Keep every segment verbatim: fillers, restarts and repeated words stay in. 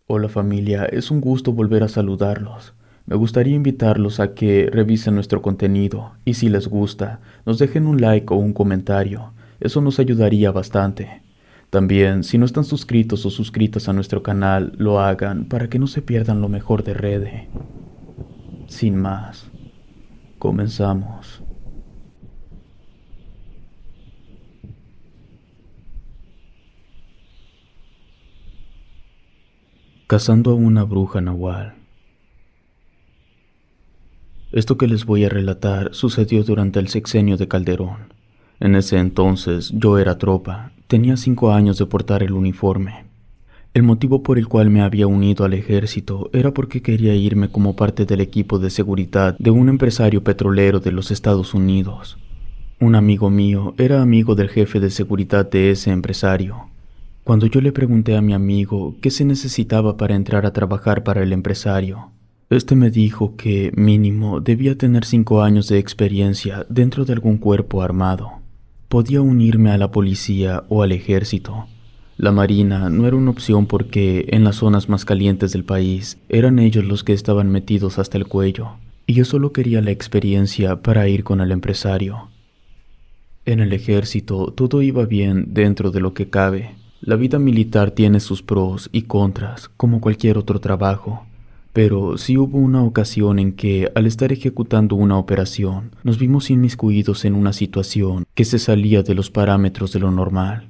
Hola familia, es un gusto volver a saludarlos. Me gustaría invitarlos a que revisen nuestro contenido y si les gusta, nos dejen un like o un comentario. Eso nos ayudaría bastante. También, si no están suscritos o suscritas a nuestro canal, lo hagan para que no se pierdan lo mejor de Rede. Sin más, comenzamos. Cazando a una bruja nahual. Esto que les voy a relatar sucedió durante el sexenio de Calderón. En ese entonces yo era tropa, tenía cinco años de portar el uniforme. El motivo por el cual me había unido al ejército era porque quería irme como parte del equipo de seguridad de un empresario petrolero de los Estados Unidos. Un amigo mío era amigo del jefe de seguridad de ese empresario. Cuando yo le pregunté a mi amigo qué se necesitaba para entrar a trabajar para el empresario, este me dijo que mínimo debía tener cinco años de experiencia dentro de algún cuerpo armado. Podía unirme a la policía o al ejército. La marina no era una opción porque en las zonas más calientes del país eran ellos los que estaban metidos hasta el cuello, y yo solo quería la experiencia para ir con el empresario. En el ejército todo iba bien dentro de lo que cabe. La vida militar tiene sus pros y contras, como cualquier otro trabajo. Pero sí hubo una ocasión en que, al estar ejecutando una operación, nos vimos inmiscuidos en una situación que se salía de los parámetros de lo normal.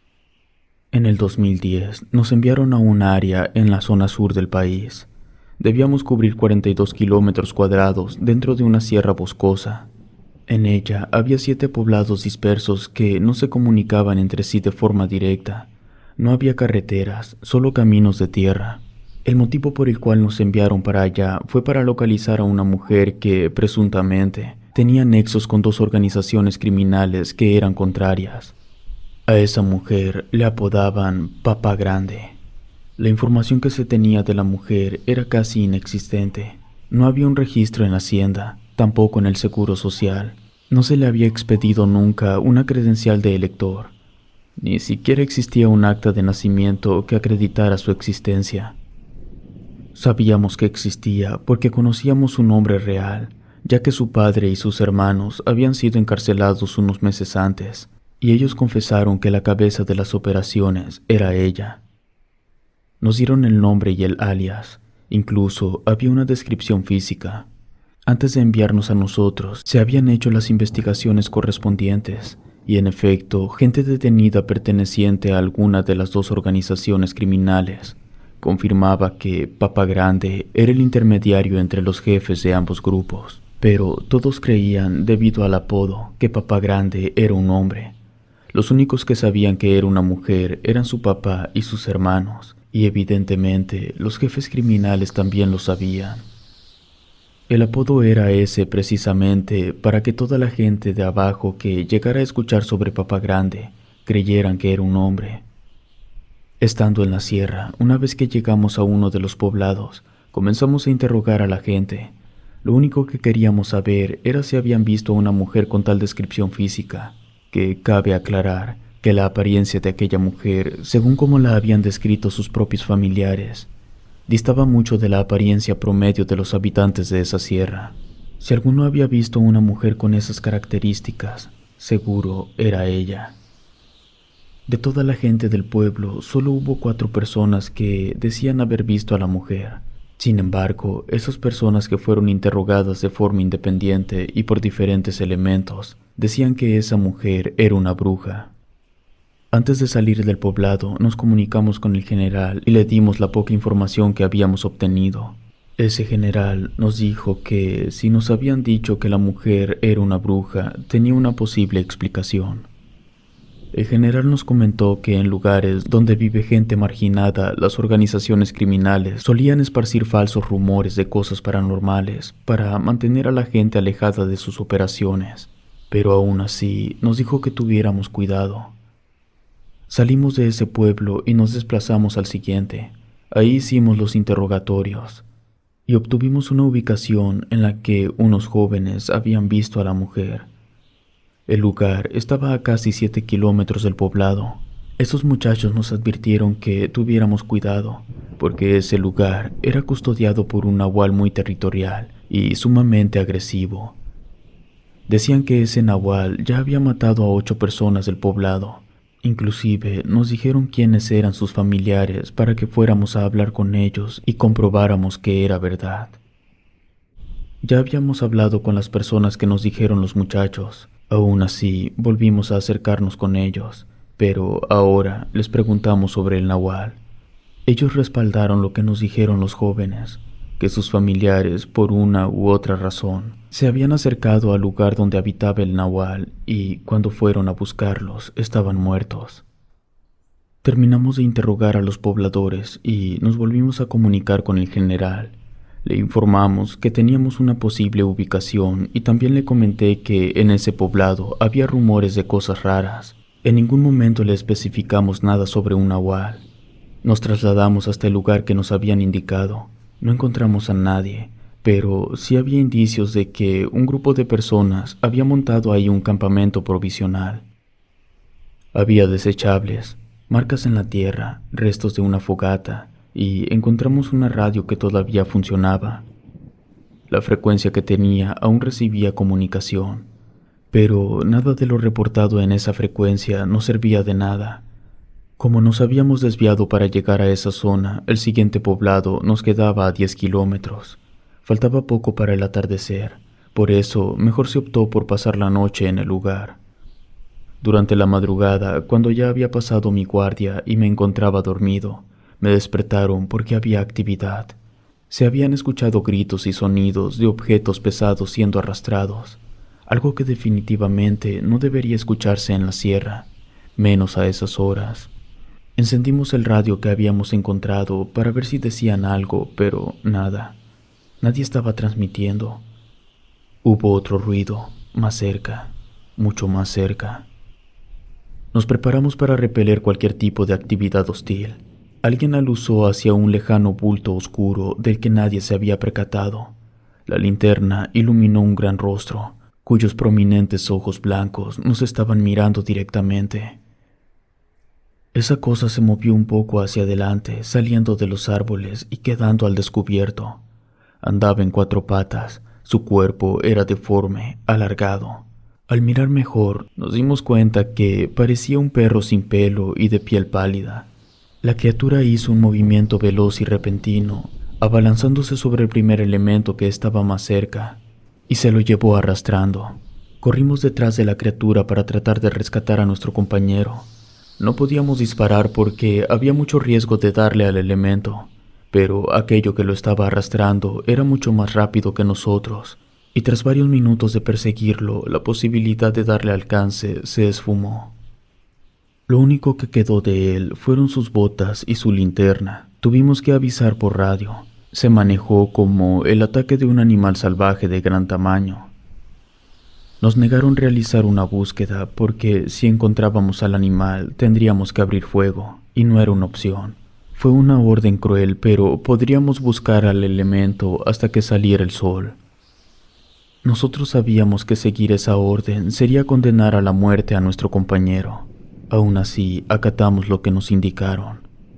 En el dos mil diez nos enviaron a un área en la zona sur del país. Debíamos cubrir cuarenta y dos kilómetros cuadrados dentro de una sierra boscosa. En ella había siete poblados dispersos que no se comunicaban entre sí de forma directa. No había carreteras, solo caminos de tierra. El motivo por el cual nos enviaron para allá fue para localizar a una mujer que, presuntamente, tenía nexos con dos organizaciones criminales que eran contrarias. A esa mujer le apodaban Papa Grande. La información que se tenía de la mujer era casi inexistente. No había un registro en Hacienda, tampoco en el Seguro Social. No se le había expedido nunca una credencial de elector. Ni siquiera existía un acta de nacimiento que acreditara su existencia. Sabíamos que existía porque conocíamos su nombre real, ya que su padre y sus hermanos habían sido encarcelados unos meses antes, y ellos confesaron que la cabeza de las operaciones era ella. Nos dieron el nombre y el alias, incluso había una descripción física. Antes de enviarnos a nosotros, se habían hecho las investigaciones correspondientes, y en efecto, gente detenida perteneciente a alguna de las dos organizaciones criminales confirmaba que Papa Grande era el intermediario entre los jefes de ambos grupos, pero todos creían, debido al apodo, que Papa Grande era un hombre. Los únicos que sabían que era una mujer eran su papá y sus hermanos, y evidentemente los jefes criminales también lo sabían. El apodo era ese precisamente para que toda la gente de abajo que llegara a escuchar sobre Papa Grande creyeran que era un hombre. Estando en la sierra, una vez que llegamos a uno de los poblados, comenzamos a interrogar a la gente. Lo único que queríamos saber era si habían visto a una mujer con tal descripción física, que cabe aclarar que la apariencia de aquella mujer, según como la habían descrito sus propios familiares, distaba mucho de la apariencia promedio de los habitantes de esa sierra. Si alguno había visto a una mujer con esas características, seguro era ella. De toda la gente del pueblo, solo hubo cuatro personas que decían haber visto a la mujer. Sin embargo, esas personas que fueron interrogadas de forma independiente y por diferentes elementos, decían que esa mujer era una bruja. Antes de salir del poblado, nos comunicamos con el general y le dimos la poca información que habíamos obtenido. Ese general nos dijo que si nos habían dicho que la mujer era una bruja, tenía una posible explicación. El general nos comentó que en lugares donde vive gente marginada, las organizaciones criminales solían esparcir falsos rumores de cosas paranormales para mantener a la gente alejada de sus operaciones. Pero aún así, nos dijo que tuviéramos cuidado. Salimos de ese pueblo y nos desplazamos al siguiente. Ahí hicimos los interrogatorios y obtuvimos una ubicación en la que unos jóvenes habían visto a la mujer. El lugar estaba a casi siete kilómetros del poblado. Esos muchachos nos advirtieron que tuviéramos cuidado, porque ese lugar era custodiado por un nahual muy territorial y sumamente agresivo. Decían que ese nahual ya había matado a ocho personas del poblado. Inclusive nos dijeron quiénes eran sus familiares para que fuéramos a hablar con ellos y comprobáramos que era verdad. Ya habíamos hablado con las personas que nos dijeron los muchachos. Aún así, volvimos a acercarnos con ellos, pero ahora les preguntamos sobre el nahual. Ellos respaldaron lo que nos dijeron los jóvenes, que sus familiares, por una u otra razón, se habían acercado al lugar donde habitaba el nahual y, cuando fueron a buscarlos, estaban muertos. Terminamos de interrogar a los pobladores y nos volvimos a comunicar con el general. Le informamos que teníamos una posible ubicación y también le comenté que en ese poblado había rumores de cosas raras. En ningún momento le especificamos nada sobre un nahual. Nos trasladamos hasta el lugar que nos habían indicado. No encontramos a nadie, pero sí había indicios de que un grupo de personas había montado ahí un campamento provisional. Había desechables, marcas en la tierra, restos de una fogata, y encontramos una radio que todavía funcionaba. La frecuencia que tenía aún recibía comunicación, pero nada de lo reportado en esa frecuencia nos servía de nada. Como nos habíamos desviado para llegar a esa zona, el siguiente poblado nos quedaba a diez kilómetros. Faltaba poco para el atardecer, por eso mejor se optó por pasar la noche en el lugar. Durante la madrugada, cuando ya había pasado mi guardia y me encontraba dormido, me despertaron porque había actividad. Se habían escuchado gritos y sonidos de objetos pesados siendo arrastrados, algo que definitivamente no debería escucharse en la sierra, menos a esas horas. Encendimos el radio que habíamos encontrado para ver si decían algo, pero nada. Nadie estaba transmitiendo. Hubo otro ruido, más cerca, mucho más cerca. Nos preparamos para repeler cualquier tipo de actividad hostil. Alguien aluzó hacia un lejano bulto oscuro del que nadie se había percatado. La linterna iluminó un gran rostro, cuyos prominentes ojos blancos nos estaban mirando directamente. Esa cosa se movió un poco hacia adelante, saliendo de los árboles y quedando al descubierto. Andaba en cuatro patas, su cuerpo era deforme, alargado. Al mirar mejor, nos dimos cuenta que parecía un perro sin pelo y de piel pálida. La criatura hizo un movimiento veloz y repentino, abalanzándose sobre el primer elemento que estaba más cerca, y se lo llevó arrastrando. Corrimos detrás de la criatura para tratar de rescatar a nuestro compañero. No podíamos disparar porque había mucho riesgo de darle al elemento, pero aquello que lo estaba arrastrando era mucho más rápido que nosotros, y tras varios minutos de perseguirlo, la posibilidad de darle alcance se esfumó. Lo único que quedó de él fueron sus botas y su linterna. Tuvimos que avisar por radio. Se manejó como el ataque de un animal salvaje de gran tamaño. Nos negaron realizar una búsqueda porque si encontrábamos al animal tendríamos que abrir fuego, y no era una opción. Fue una orden cruel, pero podríamos buscar al elemento hasta que saliera el sol. Nosotros sabíamos que seguir esa orden sería condenar a la muerte a nuestro compañero. Aún así, acatamos lo que nos indicaron.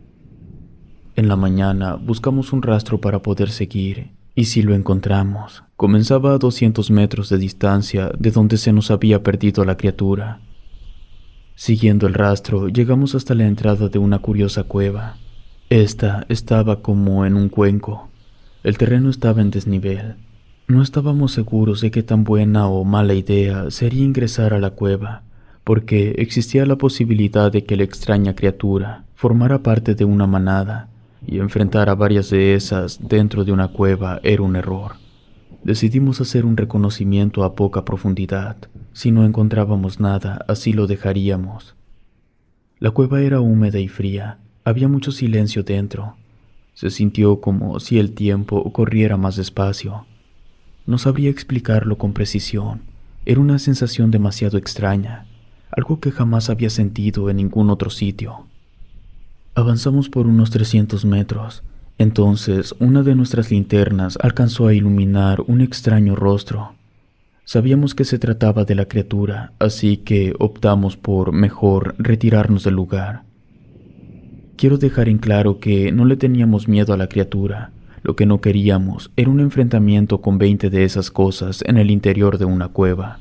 En la mañana buscamos un rastro para poder seguir, y si lo encontramos, comenzaba a doscientos metros de distancia de donde se nos había perdido la criatura. Siguiendo el rastro, llegamos hasta la entrada de una curiosa cueva. Esta estaba como en un cuenco. El terreno estaba en desnivel. No estábamos seguros de qué tan buena o mala idea sería ingresar a la cueva, porque existía la posibilidad de que la extraña criatura formara parte de una manada, y enfrentar a varias de esas dentro de una cueva era un error. Decidimos hacer un reconocimiento a poca profundidad. Si no encontrábamos nada, así lo dejaríamos. La cueva era húmeda y fría. Había mucho silencio dentro. Se sintió como si el tiempo corriera más despacio. No sabría explicarlo con precisión. Era una sensación demasiado extraña, algo que jamás había sentido en ningún otro sitio. Avanzamos por unos trescientos metros. Entonces, una de nuestras linternas alcanzó a iluminar un extraño rostro. Sabíamos que se trataba de la criatura, así que optamos por mejor retirarnos del lugar. Quiero dejar en claro que no le teníamos miedo a la criatura. Lo que no queríamos era un enfrentamiento con veinte de esas cosas en el interior de una cueva.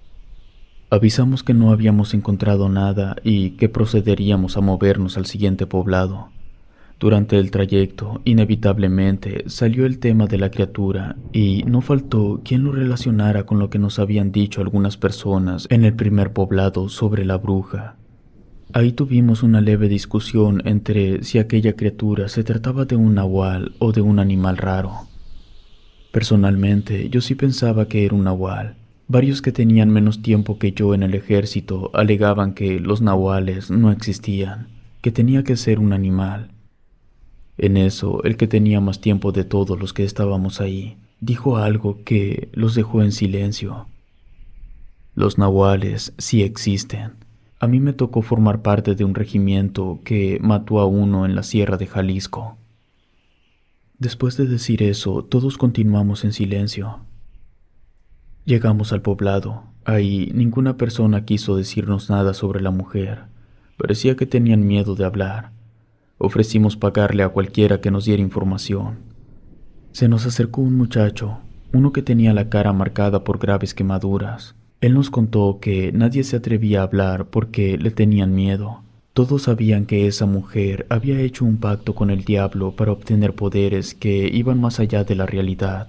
Avisamos que no habíamos encontrado nada y que procederíamos a movernos al siguiente poblado. Durante el trayecto, inevitablemente, salió el tema de la criatura y no faltó quien lo relacionara con lo que nos habían dicho algunas personas en el primer poblado sobre la bruja. Ahí tuvimos una leve discusión entre si aquella criatura se trataba de un nahual o de un animal raro. Personalmente, yo sí pensaba que era un nahual. Varios que tenían menos tiempo que yo en el ejército alegaban que los nahuales no existían, que tenía que ser un animal. En eso, el que tenía más tiempo de todos los que estábamos ahí, dijo algo que los dejó en silencio. Los nahuales sí existen. A mí me tocó formar parte de un regimiento que mató a uno en la sierra de Jalisco. Después de decir eso, todos continuamos en silencio. Llegamos al poblado. Ahí ninguna persona quiso decirnos nada sobre la mujer. Parecía que tenían miedo de hablar. Ofrecimos pagarle a cualquiera que nos diera información. Se nos acercó un muchacho, uno que tenía la cara marcada por graves quemaduras. Él nos contó que nadie se atrevía a hablar porque le tenían miedo. Todos sabían que esa mujer había hecho un pacto con el diablo para obtener poderes que iban más allá de la realidad.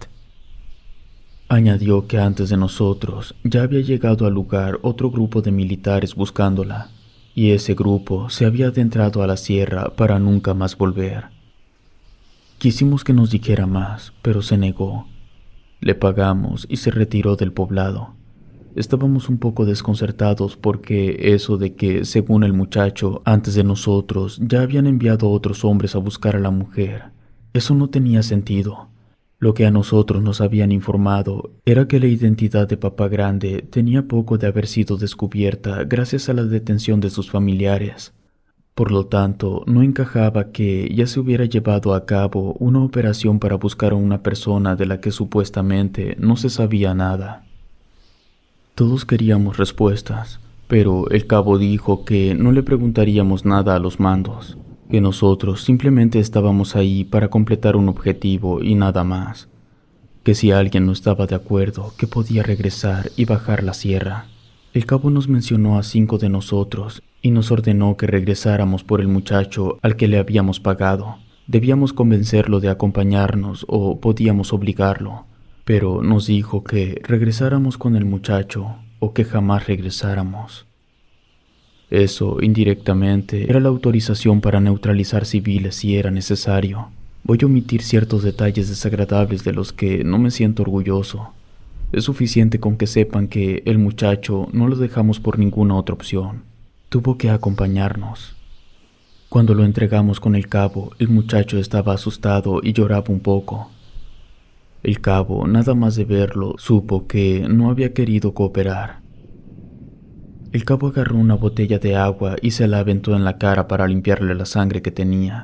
Añadió que antes de nosotros ya había llegado al lugar otro grupo de militares buscándola, y ese grupo se había adentrado a la sierra para nunca más volver. Quisimos que nos dijera más, pero se negó. Le pagamos y se retiró del poblado. Estábamos un poco desconcertados porque eso de que, según el muchacho, antes de nosotros ya habían enviado a otros hombres a buscar a la mujer, eso no tenía sentido. Lo que a nosotros nos habían informado era que la identidad de Papá Grande tenía poco de haber sido descubierta gracias a la detención de sus familiares. Por lo tanto, no encajaba que ya se hubiera llevado a cabo una operación para buscar a una persona de la que supuestamente no se sabía nada. Todos queríamos respuestas, pero el cabo dijo que no le preguntaríamos nada a los mandos, que nosotros simplemente estábamos ahí para completar un objetivo y nada más, que si alguien no estaba de acuerdo, que podía regresar y bajar la sierra. El cabo nos mencionó a cinco de nosotros y nos ordenó que regresáramos por el muchacho al que le habíamos pagado. Debíamos convencerlo de acompañarnos o podíamos obligarlo, pero nos dijo que regresáramos con el muchacho o que jamás regresáramos. Eso, indirectamente, era la autorización para neutralizar civiles si era necesario. Voy a omitir ciertos detalles desagradables de los que no me siento orgulloso. Es suficiente con que sepan que el muchacho no lo dejamos por ninguna otra opción. Tuvo que acompañarnos. Cuando lo entregamos con el cabo, el muchacho estaba asustado y lloraba un poco. El cabo, nada más de verlo, supo que no había querido cooperar. El cabo agarró una botella de agua y se la aventó en la cara para limpiarle la sangre que tenía.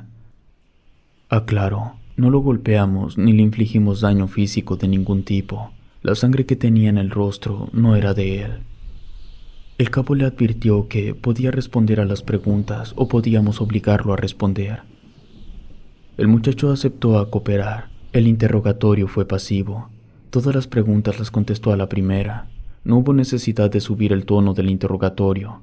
Aclaró, no lo golpeamos ni le infligimos daño físico de ningún tipo. La sangre que tenía en el rostro no era de él. El cabo le advirtió que podía responder a las preguntas o podíamos obligarlo a responder. El muchacho aceptó a cooperar. El interrogatorio fue pasivo. Todas las preguntas las contestó a la primera. No hubo necesidad de subir el tono del interrogatorio.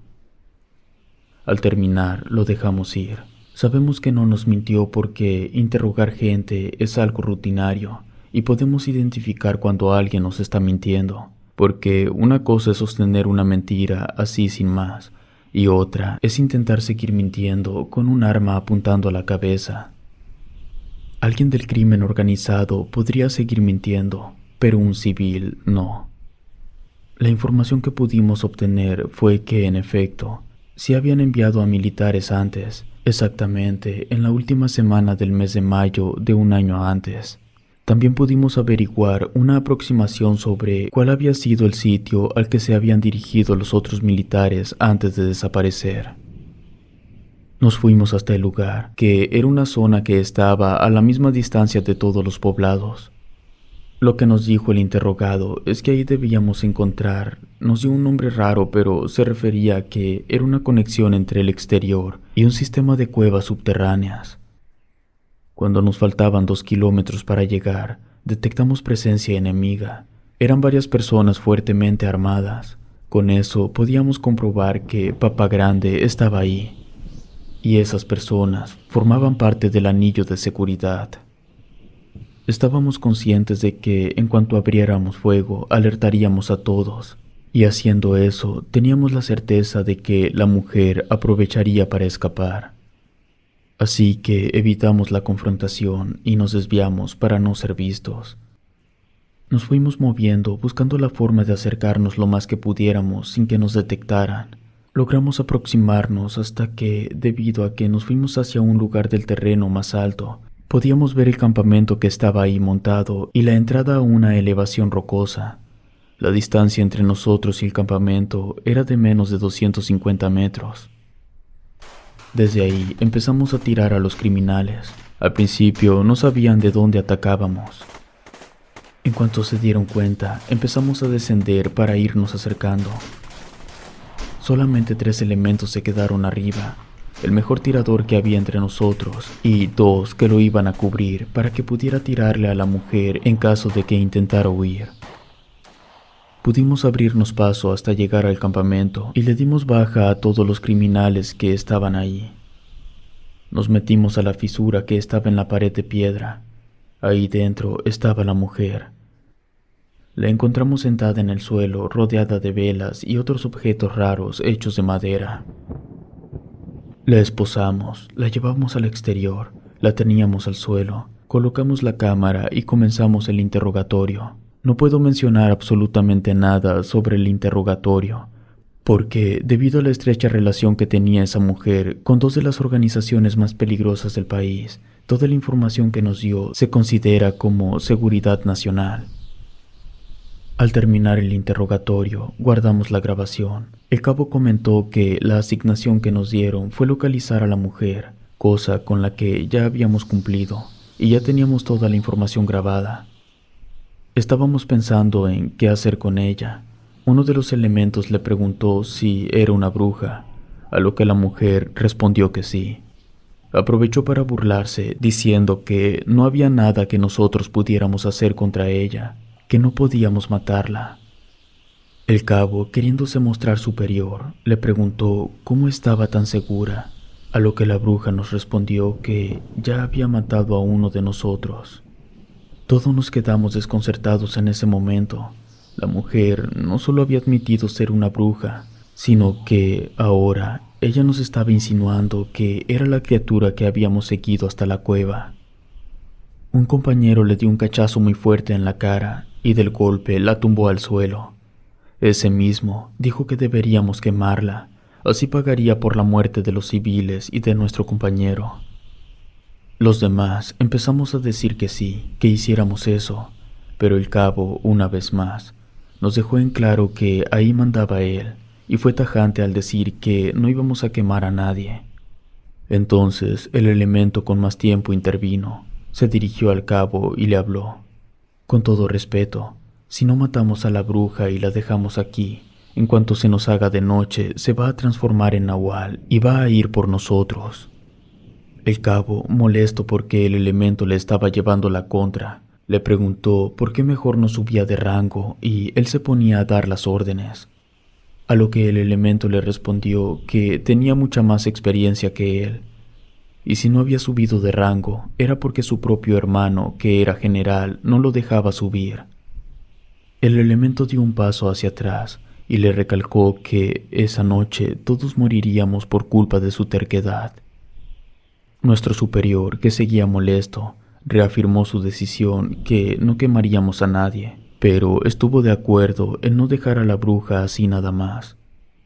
Al terminar, lo dejamos ir. Sabemos que no nos mintió porque interrogar gente es algo rutinario y podemos identificar cuando alguien nos está mintiendo, porque una cosa es sostener una mentira así sin más, y otra es intentar seguir mintiendo con un arma apuntando a la cabeza. Alguien del crimen organizado podría seguir mintiendo, pero un civil no. La información que pudimos obtener fue que, en efecto, sí habían enviado a militares antes, exactamente en la última semana del mes de mayo de un año antes. También pudimos averiguar una aproximación sobre cuál había sido el sitio al que se habían dirigido los otros militares antes de desaparecer. Nos fuimos hasta el lugar, que era una zona que estaba a la misma distancia de todos los poblados. Lo que nos dijo el interrogado es que ahí debíamos encontrar, nos dio un nombre raro, pero se refería a que era una conexión entre el exterior y un sistema de cuevas subterráneas. Cuando nos faltaban dos kilómetros para llegar, detectamos presencia enemiga. Eran varias personas fuertemente armadas. Con eso podíamos comprobar que Papa Grande estaba ahí. Y esas personas formaban parte del anillo de seguridad. Estábamos conscientes de que en cuanto abriéramos fuego, alertaríamos a todos. Y haciendo eso, teníamos la certeza de que la mujer aprovecharía para escapar. Así que evitamos la confrontación y nos desviamos para no ser vistos. Nos fuimos moviendo buscando la forma de acercarnos lo más que pudiéramos sin que nos detectaran. Logramos aproximarnos hasta que, debido a que nos fuimos hacia un lugar del terreno más alto, podíamos ver el campamento que estaba ahí montado y la entrada a una elevación rocosa. La distancia entre nosotros y el campamento era de menos de doscientos cincuenta metros. Desde ahí empezamos a tirar a los criminales. Al principio no sabían de dónde atacábamos. En cuanto se dieron cuenta, empezamos a descender para irnos acercando. Solamente tres elementos se quedaron arriba, el mejor tirador que había entre nosotros y dos que lo iban a cubrir para que pudiera tirarle a la mujer en caso de que intentara huir. Pudimos abrirnos paso hasta llegar al campamento y le dimos baja a todos los criminales que estaban ahí. Nos metimos a la fisura que estaba en la pared de piedra. Ahí dentro estaba la mujer. La encontramos sentada en el suelo, rodeada de velas y otros objetos raros hechos de madera. La esposamos, la llevamos al exterior, la teníamos al suelo, colocamos la cámara y comenzamos el interrogatorio. No puedo mencionar absolutamente nada sobre el interrogatorio, porque debido a la estrecha relación que tenía esa mujer con dos de las organizaciones más peligrosas del país, toda la información que nos dio se considera como seguridad nacional. Al terminar el interrogatorio, guardamos la grabación. El cabo comentó que la asignación que nos dieron fue localizar a la mujer, cosa con la que ya habíamos cumplido, y ya teníamos toda la información grabada. Estábamos pensando en qué hacer con ella. Uno de los elementos le preguntó si era una bruja, a lo que la mujer respondió que sí. Aprovechó para burlarse, diciendo que no había nada que nosotros pudiéramos hacer contra ella, que no podíamos matarla. El cabo, queriéndose mostrar superior, le preguntó cómo estaba tan segura, a lo que la bruja nos respondió que ya había matado a uno de nosotros. Todos nos quedamos desconcertados en ese momento. La mujer no solo había admitido ser una bruja, sino que ahora ella nos estaba insinuando que era la criatura que habíamos seguido hasta la cueva. Un compañero le dio un cachazo muy fuerte en la cara y del golpe la tumbó al suelo. Ese mismo dijo que deberíamos quemarla, así pagaría por la muerte de los civiles y de nuestro compañero. Los demás empezamos a decir que sí, que hiciéramos eso, pero el cabo, una vez más, nos dejó en claro que ahí mandaba él, y fue tajante al decir que no íbamos a quemar a nadie. Entonces el elemento con más tiempo intervino, se dirigió al cabo y le habló. Con todo respeto, si no matamos a la bruja y la dejamos aquí, en cuanto se nos haga de noche, se va a transformar en nahual y va a ir por nosotros. El cabo, molesto porque el elemento le estaba llevando la contra, le preguntó por qué mejor no subía de rango y él se ponía a dar las órdenes. A lo que el elemento le respondió que tenía mucha más experiencia que él, y si no había subido de rango era porque su propio hermano, que era general, no lo dejaba subir. El elemento dio un paso hacia atrás y le recalcó que esa noche todos moriríamos por culpa de su terquedad. Nuestro superior, que seguía molesto, reafirmó su decisión que no quemaríamos a nadie, pero estuvo de acuerdo en no dejar a la bruja así nada más.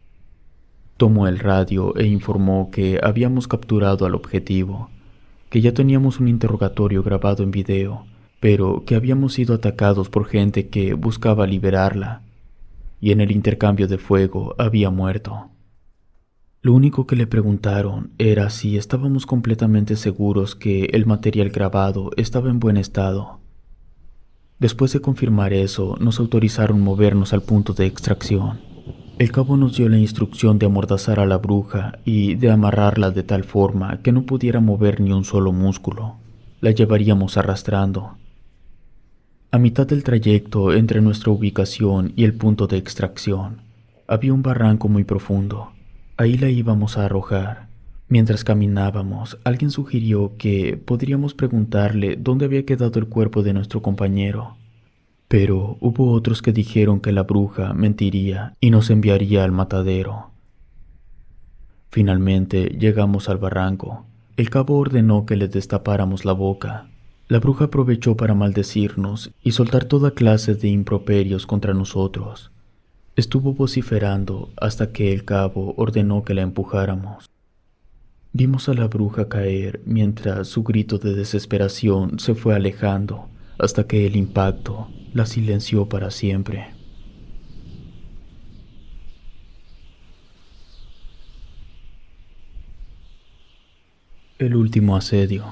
Tomó el radio e informó que habíamos capturado al objetivo, que ya teníamos un interrogatorio grabado en video, pero que habíamos sido atacados por gente que buscaba liberarla, y en el intercambio de fuego había muerto. Lo único que le preguntaron era si estábamos completamente seguros que el material grabado estaba en buen estado. Después de confirmar eso, nos autorizaron movernos al punto de extracción. El cabo nos dio la instrucción de amordazar a la bruja y de amarrarla de tal forma que no pudiera mover ni un solo músculo. La llevaríamos arrastrando. A mitad del trayecto entre nuestra ubicación y el punto de extracción, había un barranco muy profundo. Ahí la íbamos a arrojar. Mientras caminábamos, alguien sugirió que podríamos preguntarle dónde había quedado el cuerpo de nuestro compañero. Pero hubo otros que dijeron que la bruja mentiría y nos enviaría al matadero. Finalmente llegamos al barranco. El cabo ordenó que le destapáramos la boca. La bruja aprovechó para maldecirnos y soltar toda clase de improperios contra nosotros. Estuvo vociferando hasta que el cabo ordenó que la empujáramos. Vimos a la bruja caer mientras su grito de desesperación se fue alejando hasta que el impacto la silenció para siempre. El último asedio.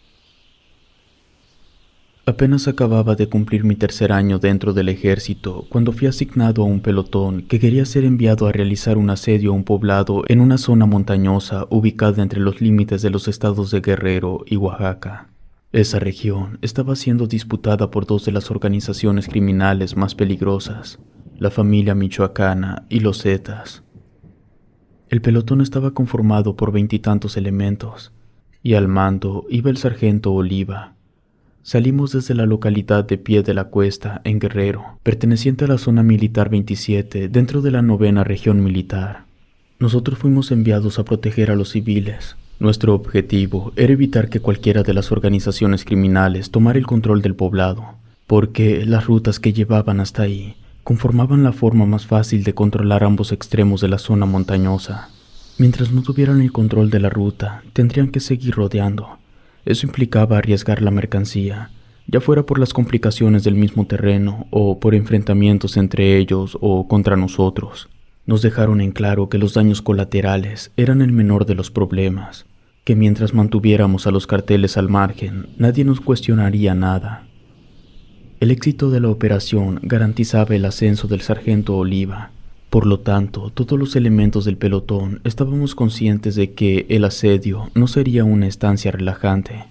Apenas acababa de cumplir mi tercer año dentro del ejército cuando fui asignado a un pelotón que quería ser enviado a realizar un asedio a un poblado en una zona montañosa ubicada entre los límites de los estados de Guerrero y Oaxaca. Esa región estaba siendo disputada por dos de las organizaciones criminales más peligrosas, la familia michoacana y los Zetas. El pelotón estaba conformado por veintitantos elementos, y al mando iba el sargento Oliva. Salimos desde la localidad de Pie de la Cuesta, en Guerrero, perteneciente a la zona militar veintisiete dentro de la novena región militar. Nosotros fuimos enviados a proteger a los civiles. Nuestro objetivo era evitar que cualquiera de las organizaciones criminales tomara el control del poblado, porque las rutas que llevaban hasta ahí conformaban la forma más fácil de controlar ambos extremos de la zona montañosa. Mientras no tuvieran el control de la ruta, tendrían que seguir rodeando. Eso implicaba arriesgar la mercancía, ya fuera por las complicaciones del mismo terreno o por enfrentamientos entre ellos o contra nosotros. Nos dejaron en claro que los daños colaterales eran el menor de los problemas, que mientras mantuviéramos a los carteles al margen, nadie nos cuestionaría nada. El éxito de la operación garantizaba el ascenso del sargento Oliva. Por lo tanto, todos los elementos del pelotón estábamos conscientes de que el asedio no sería una estancia relajante.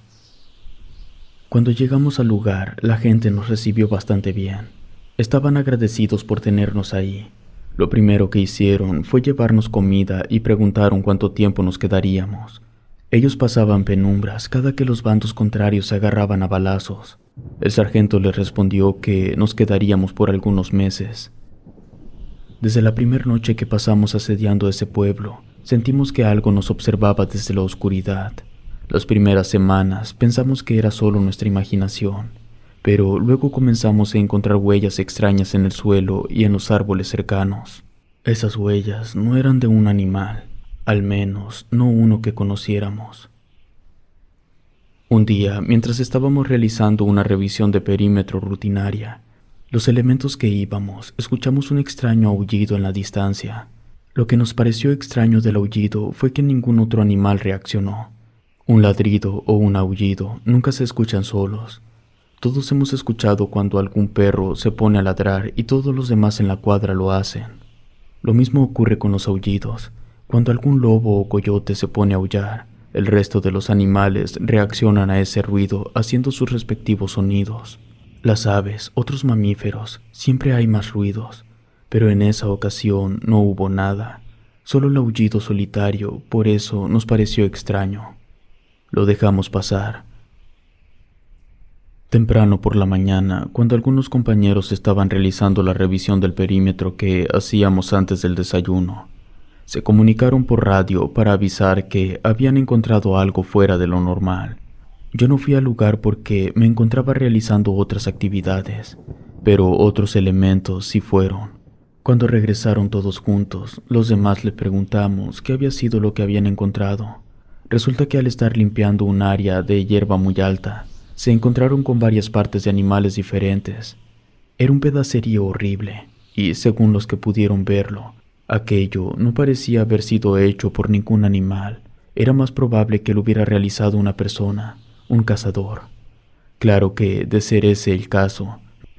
Cuando llegamos al lugar, la gente nos recibió bastante bien. Estaban agradecidos por tenernos ahí. Lo primero que hicieron fue llevarnos comida y preguntaron cuánto tiempo nos quedaríamos. Ellos pasaban penumbras cada que los bandos contrarios se agarraban a balazos. El sargento les respondió que nos quedaríamos por algunos meses. Desde la primera noche que pasamos asediando ese pueblo, sentimos que algo nos observaba desde la oscuridad. Las primeras semanas pensamos que era solo nuestra imaginación, pero luego comenzamos a encontrar huellas extrañas en el suelo y en los árboles cercanos. Esas huellas no eran de un animal, al menos no uno que conociéramos. Un día, mientras estábamos realizando una revisión de perímetro rutinaria, los elementos que íbamos escuchamos un extraño aullido en la distancia. Lo que nos pareció extraño del aullido fue que ningún otro animal reaccionó. Un ladrido o un aullido nunca se escuchan solos. Todos hemos escuchado cuando algún perro se pone a ladrar y todos los demás en la cuadra lo hacen. Lo mismo ocurre con los aullidos. Cuando algún lobo o coyote se pone a aullar, el resto de los animales reaccionan a ese ruido haciendo sus respectivos sonidos. Las aves, otros mamíferos, siempre hay más ruidos, pero en esa ocasión no hubo nada, solo el aullido solitario, por eso nos pareció extraño. Lo dejamos pasar. Temprano por la mañana, cuando algunos compañeros estaban realizando la revisión del perímetro que hacíamos antes del desayuno, se comunicaron por radio para avisar que habían encontrado algo fuera de lo normal. Yo no fui al lugar porque me encontraba realizando otras actividades, pero otros elementos sí fueron. Cuando regresaron todos juntos, los demás le preguntamos qué había sido lo que habían encontrado. Resulta que al estar limpiando un área de hierba muy alta, se encontraron con varias partes de animales diferentes. Era un pedacerío horrible, y según los que pudieron verlo, aquello no parecía haber sido hecho por ningún animal. Era más probable que lo hubiera realizado una persona, un cazador. Claro que, de ser ese el caso,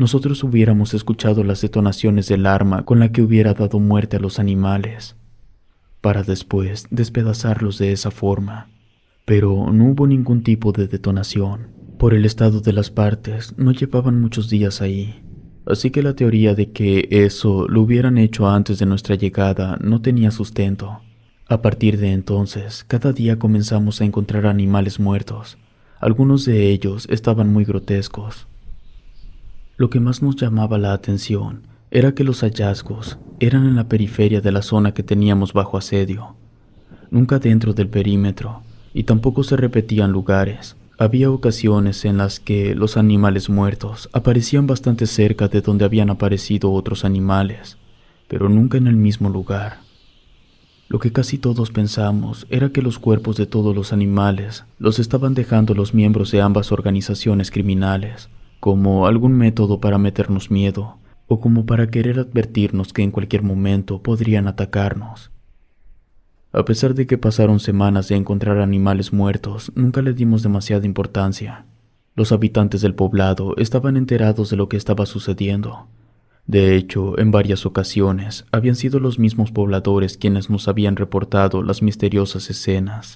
nosotros hubiéramos escuchado las detonaciones del arma con la que hubiera dado muerte a los animales, para después despedazarlos de esa forma. Pero no hubo ningún tipo de detonación. Por el estado de las partes, no llevaban muchos días ahí. Así que la teoría de que eso lo hubieran hecho antes de nuestra llegada no tenía sustento. A partir de entonces, cada día comenzamos a encontrar animales muertos. Algunos de ellos estaban muy grotescos. Lo que más nos llamaba la atención era que los hallazgos eran en la periferia de la zona que teníamos bajo asedio, nunca dentro del perímetro, y tampoco se repetían lugares. Había ocasiones en las que los animales muertos aparecían bastante cerca de donde habían aparecido otros animales, pero nunca en el mismo lugar. Lo que casi todos pensamos era que los cuerpos de todos los animales los estaban dejando los miembros de ambas organizaciones criminales, como algún método para meternos miedo, o como para querer advertirnos que en cualquier momento podrían atacarnos. A pesar de que pasaron semanas de encontrar animales muertos, nunca le dimos demasiada importancia. Los habitantes del poblado estaban enterados de lo que estaba sucediendo. De hecho, en varias ocasiones, habían sido los mismos pobladores quienes nos habían reportado las misteriosas escenas.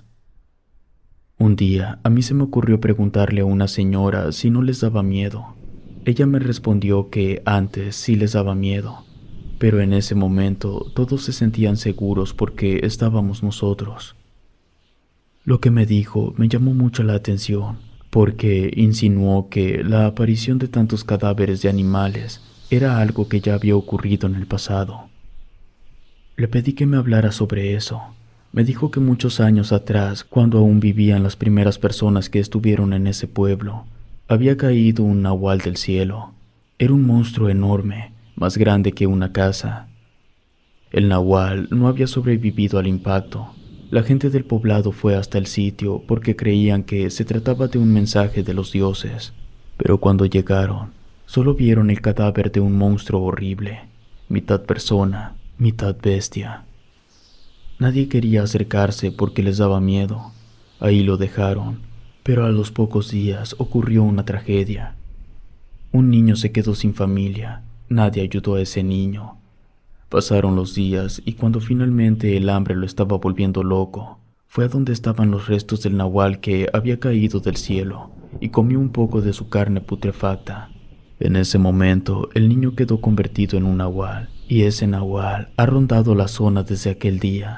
Un día, a mí se me ocurrió preguntarle a una señora si no les daba miedo. Ella me respondió que antes sí les daba miedo, pero en ese momento todos se sentían seguros porque estábamos nosotros. Lo que me dijo me llamó mucho la atención, porque insinuó que la aparición de tantos cadáveres de animales era algo que ya había ocurrido en el pasado. Le pedí que me hablara sobre eso. Me dijo que muchos años atrás, cuando aún vivían las primeras personas que estuvieron en ese pueblo, había caído un nahual del cielo. Era un monstruo enorme, más grande que una casa. El nahual no había sobrevivido al impacto. La gente del poblado fue hasta el sitio porque creían que se trataba de un mensaje de los dioses, pero cuando llegaron, solo vieron el cadáver de un monstruo horrible, mitad persona, mitad bestia. Nadie quería acercarse porque les daba miedo. Ahí lo dejaron, pero a los pocos días ocurrió una tragedia. Un niño se quedó sin familia. Nadie ayudó a ese niño. Pasaron los días y cuando finalmente el hambre lo estaba volviendo loco, fue a donde estaban los restos del nahual que había caído del cielo y comió un poco de su carne putrefacta. En ese momento, el niño quedó convertido en un nahual, y ese nahual ha rondado la zona desde aquel día.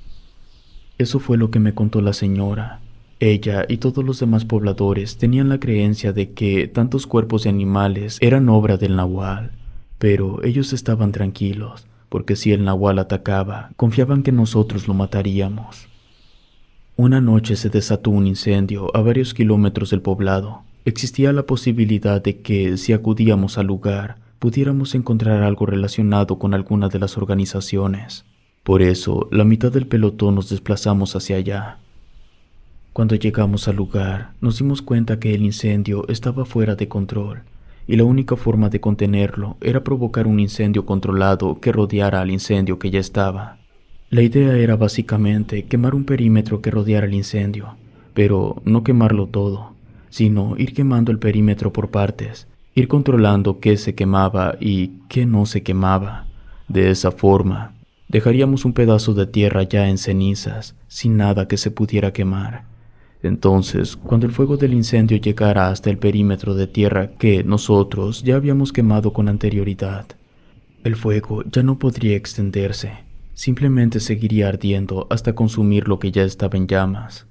Eso fue lo que me contó la señora. Ella y todos los demás pobladores tenían la creencia de que tantos cuerpos de animales eran obra del nahual, pero ellos estaban tranquilos, porque si el nahual atacaba, confiaban que nosotros lo mataríamos. Una noche se desató un incendio a varios kilómetros del poblado. Existía la posibilidad de que, si acudíamos al lugar, pudiéramos encontrar algo relacionado con alguna de las organizaciones. Por eso, la mitad del pelotón nos desplazamos hacia allá. Cuando llegamos al lugar, nos dimos cuenta que el incendio estaba fuera de control, y la única forma de contenerlo era provocar un incendio controlado que rodeara al incendio que ya estaba. La idea era básicamente quemar un perímetro que rodeara el incendio, pero no quemarlo todo, sino ir quemando el perímetro por partes, ir controlando qué se quemaba y qué no se quemaba. De esa forma, dejaríamos un pedazo de tierra ya en cenizas, sin nada que se pudiera quemar. Entonces, cuando el fuego del incendio llegara hasta el perímetro de tierra que nosotros ya habíamos quemado con anterioridad, el fuego ya no podría extenderse, simplemente seguiría ardiendo hasta consumir lo que ya estaba en llamas.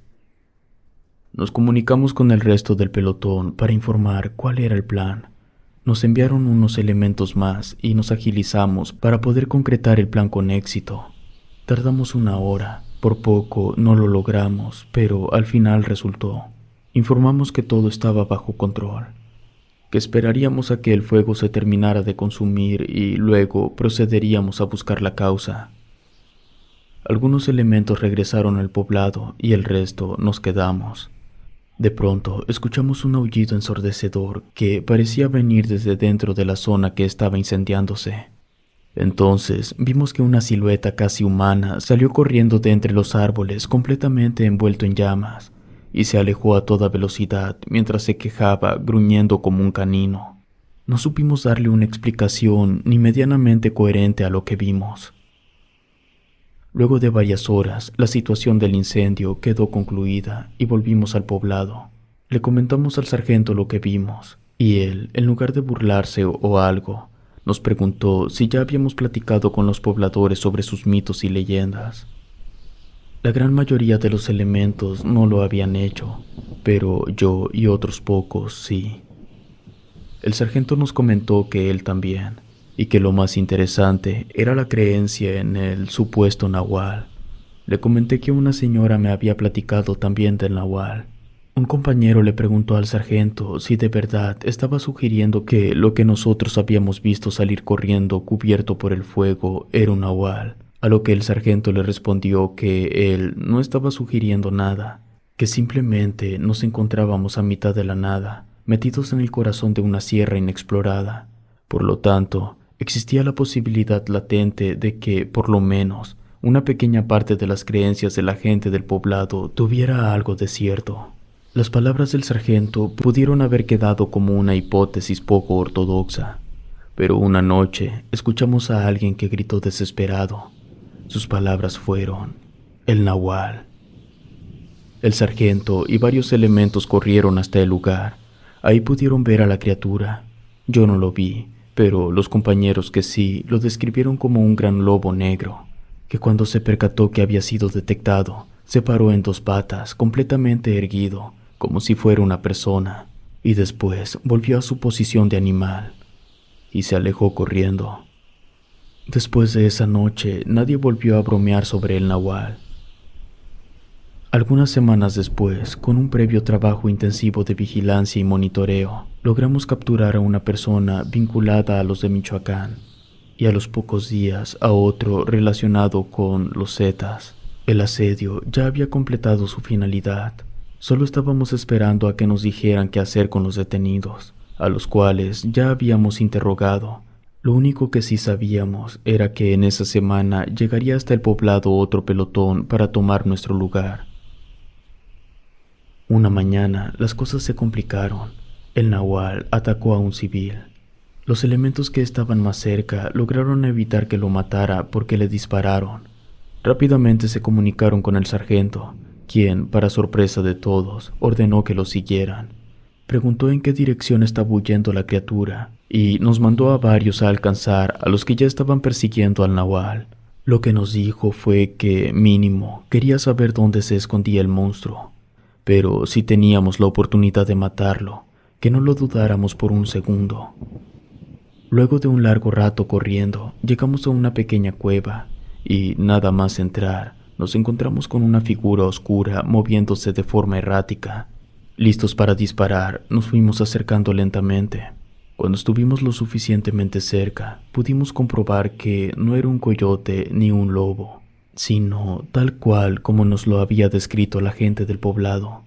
Nos comunicamos con el resto del pelotón para informar cuál era el plan. Nos enviaron unos elementos más y nos agilizamos para poder concretar el plan con éxito. Tardamos una hora. Por poco no lo logramos, pero al final resultó. Informamos que todo estaba bajo control, que esperaríamos a que el fuego se terminara de consumir y luego procederíamos a buscar la causa. Algunos elementos regresaron al poblado y el resto nos quedamos. De pronto escuchamos un aullido ensordecedor que parecía venir desde dentro de la zona que estaba incendiándose. Entonces vimos que una silueta casi humana salió corriendo de entre los árboles completamente envuelto en llamas y se alejó a toda velocidad mientras se quejaba gruñendo como un canino. No supimos darle una explicación ni medianamente coherente a lo que vimos. Luego de varias horas, la situación del incendio quedó concluida y volvimos al poblado. Le comentamos al sargento lo que vimos, y él, en lugar de burlarse o, o algo, nos preguntó si ya habíamos platicado con los pobladores sobre sus mitos y leyendas. La gran mayoría de los elementos no lo habían hecho, pero yo y otros pocos sí. El sargento nos comentó que él también, y que lo más interesante era la creencia en el supuesto nahual. Le comenté que una señora me había platicado también del nahual. Un compañero le preguntó al sargento si de verdad estaba sugiriendo que lo que nosotros habíamos visto salir corriendo cubierto por el fuego era un nahual, a lo que el sargento le respondió que él no estaba sugiriendo nada, que simplemente nos encontrábamos a mitad de la nada, metidos en el corazón de una sierra inexplorada. Por lo tanto, existía la posibilidad latente de que, por lo menos, una pequeña parte de las creencias de la gente del poblado tuviera algo de cierto. Las palabras del sargento pudieron haber quedado como una hipótesis poco ortodoxa, pero una noche escuchamos a alguien que gritó desesperado. Sus palabras fueron: el nahual. El sargento y varios elementos corrieron hasta el lugar. Ahí pudieron ver a la criatura. Yo no lo vi, pero los compañeros que sí lo describieron como un gran lobo negro, que cuando se percató que había sido detectado, se paró en dos patas, completamente erguido, como si fuera una persona, y después volvió a su posición de animal, y se alejó corriendo. Después de esa noche, nadie volvió a bromear sobre el nahual. Algunas semanas después, con un previo trabajo intensivo de vigilancia y monitoreo, logramos capturar a una persona vinculada a los de Michoacán, y a los pocos días a otro relacionado con los Zetas. El asedio ya había completado su finalidad. Solo estábamos esperando a que nos dijeran qué hacer con los detenidos, a los cuales ya habíamos interrogado. Lo único que sí sabíamos era que en esa semana llegaría hasta el poblado otro pelotón para tomar nuestro lugar. Una mañana las cosas se complicaron. El nahual atacó a un civil. Los elementos que estaban más cerca lograron evitar que lo matara porque le dispararon. Rápidamente se comunicaron con el sargento, quien, para sorpresa de todos, ordenó que lo siguieran. Preguntó en qué dirección estaba huyendo la criatura y nos mandó a varios a alcanzar a los que ya estaban persiguiendo al nahual. Lo que nos dijo fue que, mínimo, quería saber dónde se escondía el monstruo, pero si teníamos la oportunidad de matarlo, que no lo dudáramos por un segundo. Luego de un largo rato corriendo, llegamos a una pequeña cueva y, nada más entrar, nos encontramos con una figura oscura moviéndose de forma errática. Listos para disparar, nos fuimos acercando lentamente. Cuando estuvimos lo suficientemente cerca, pudimos comprobar que no era un coyote ni un lobo, sino tal cual como nos lo había descrito la gente del poblado.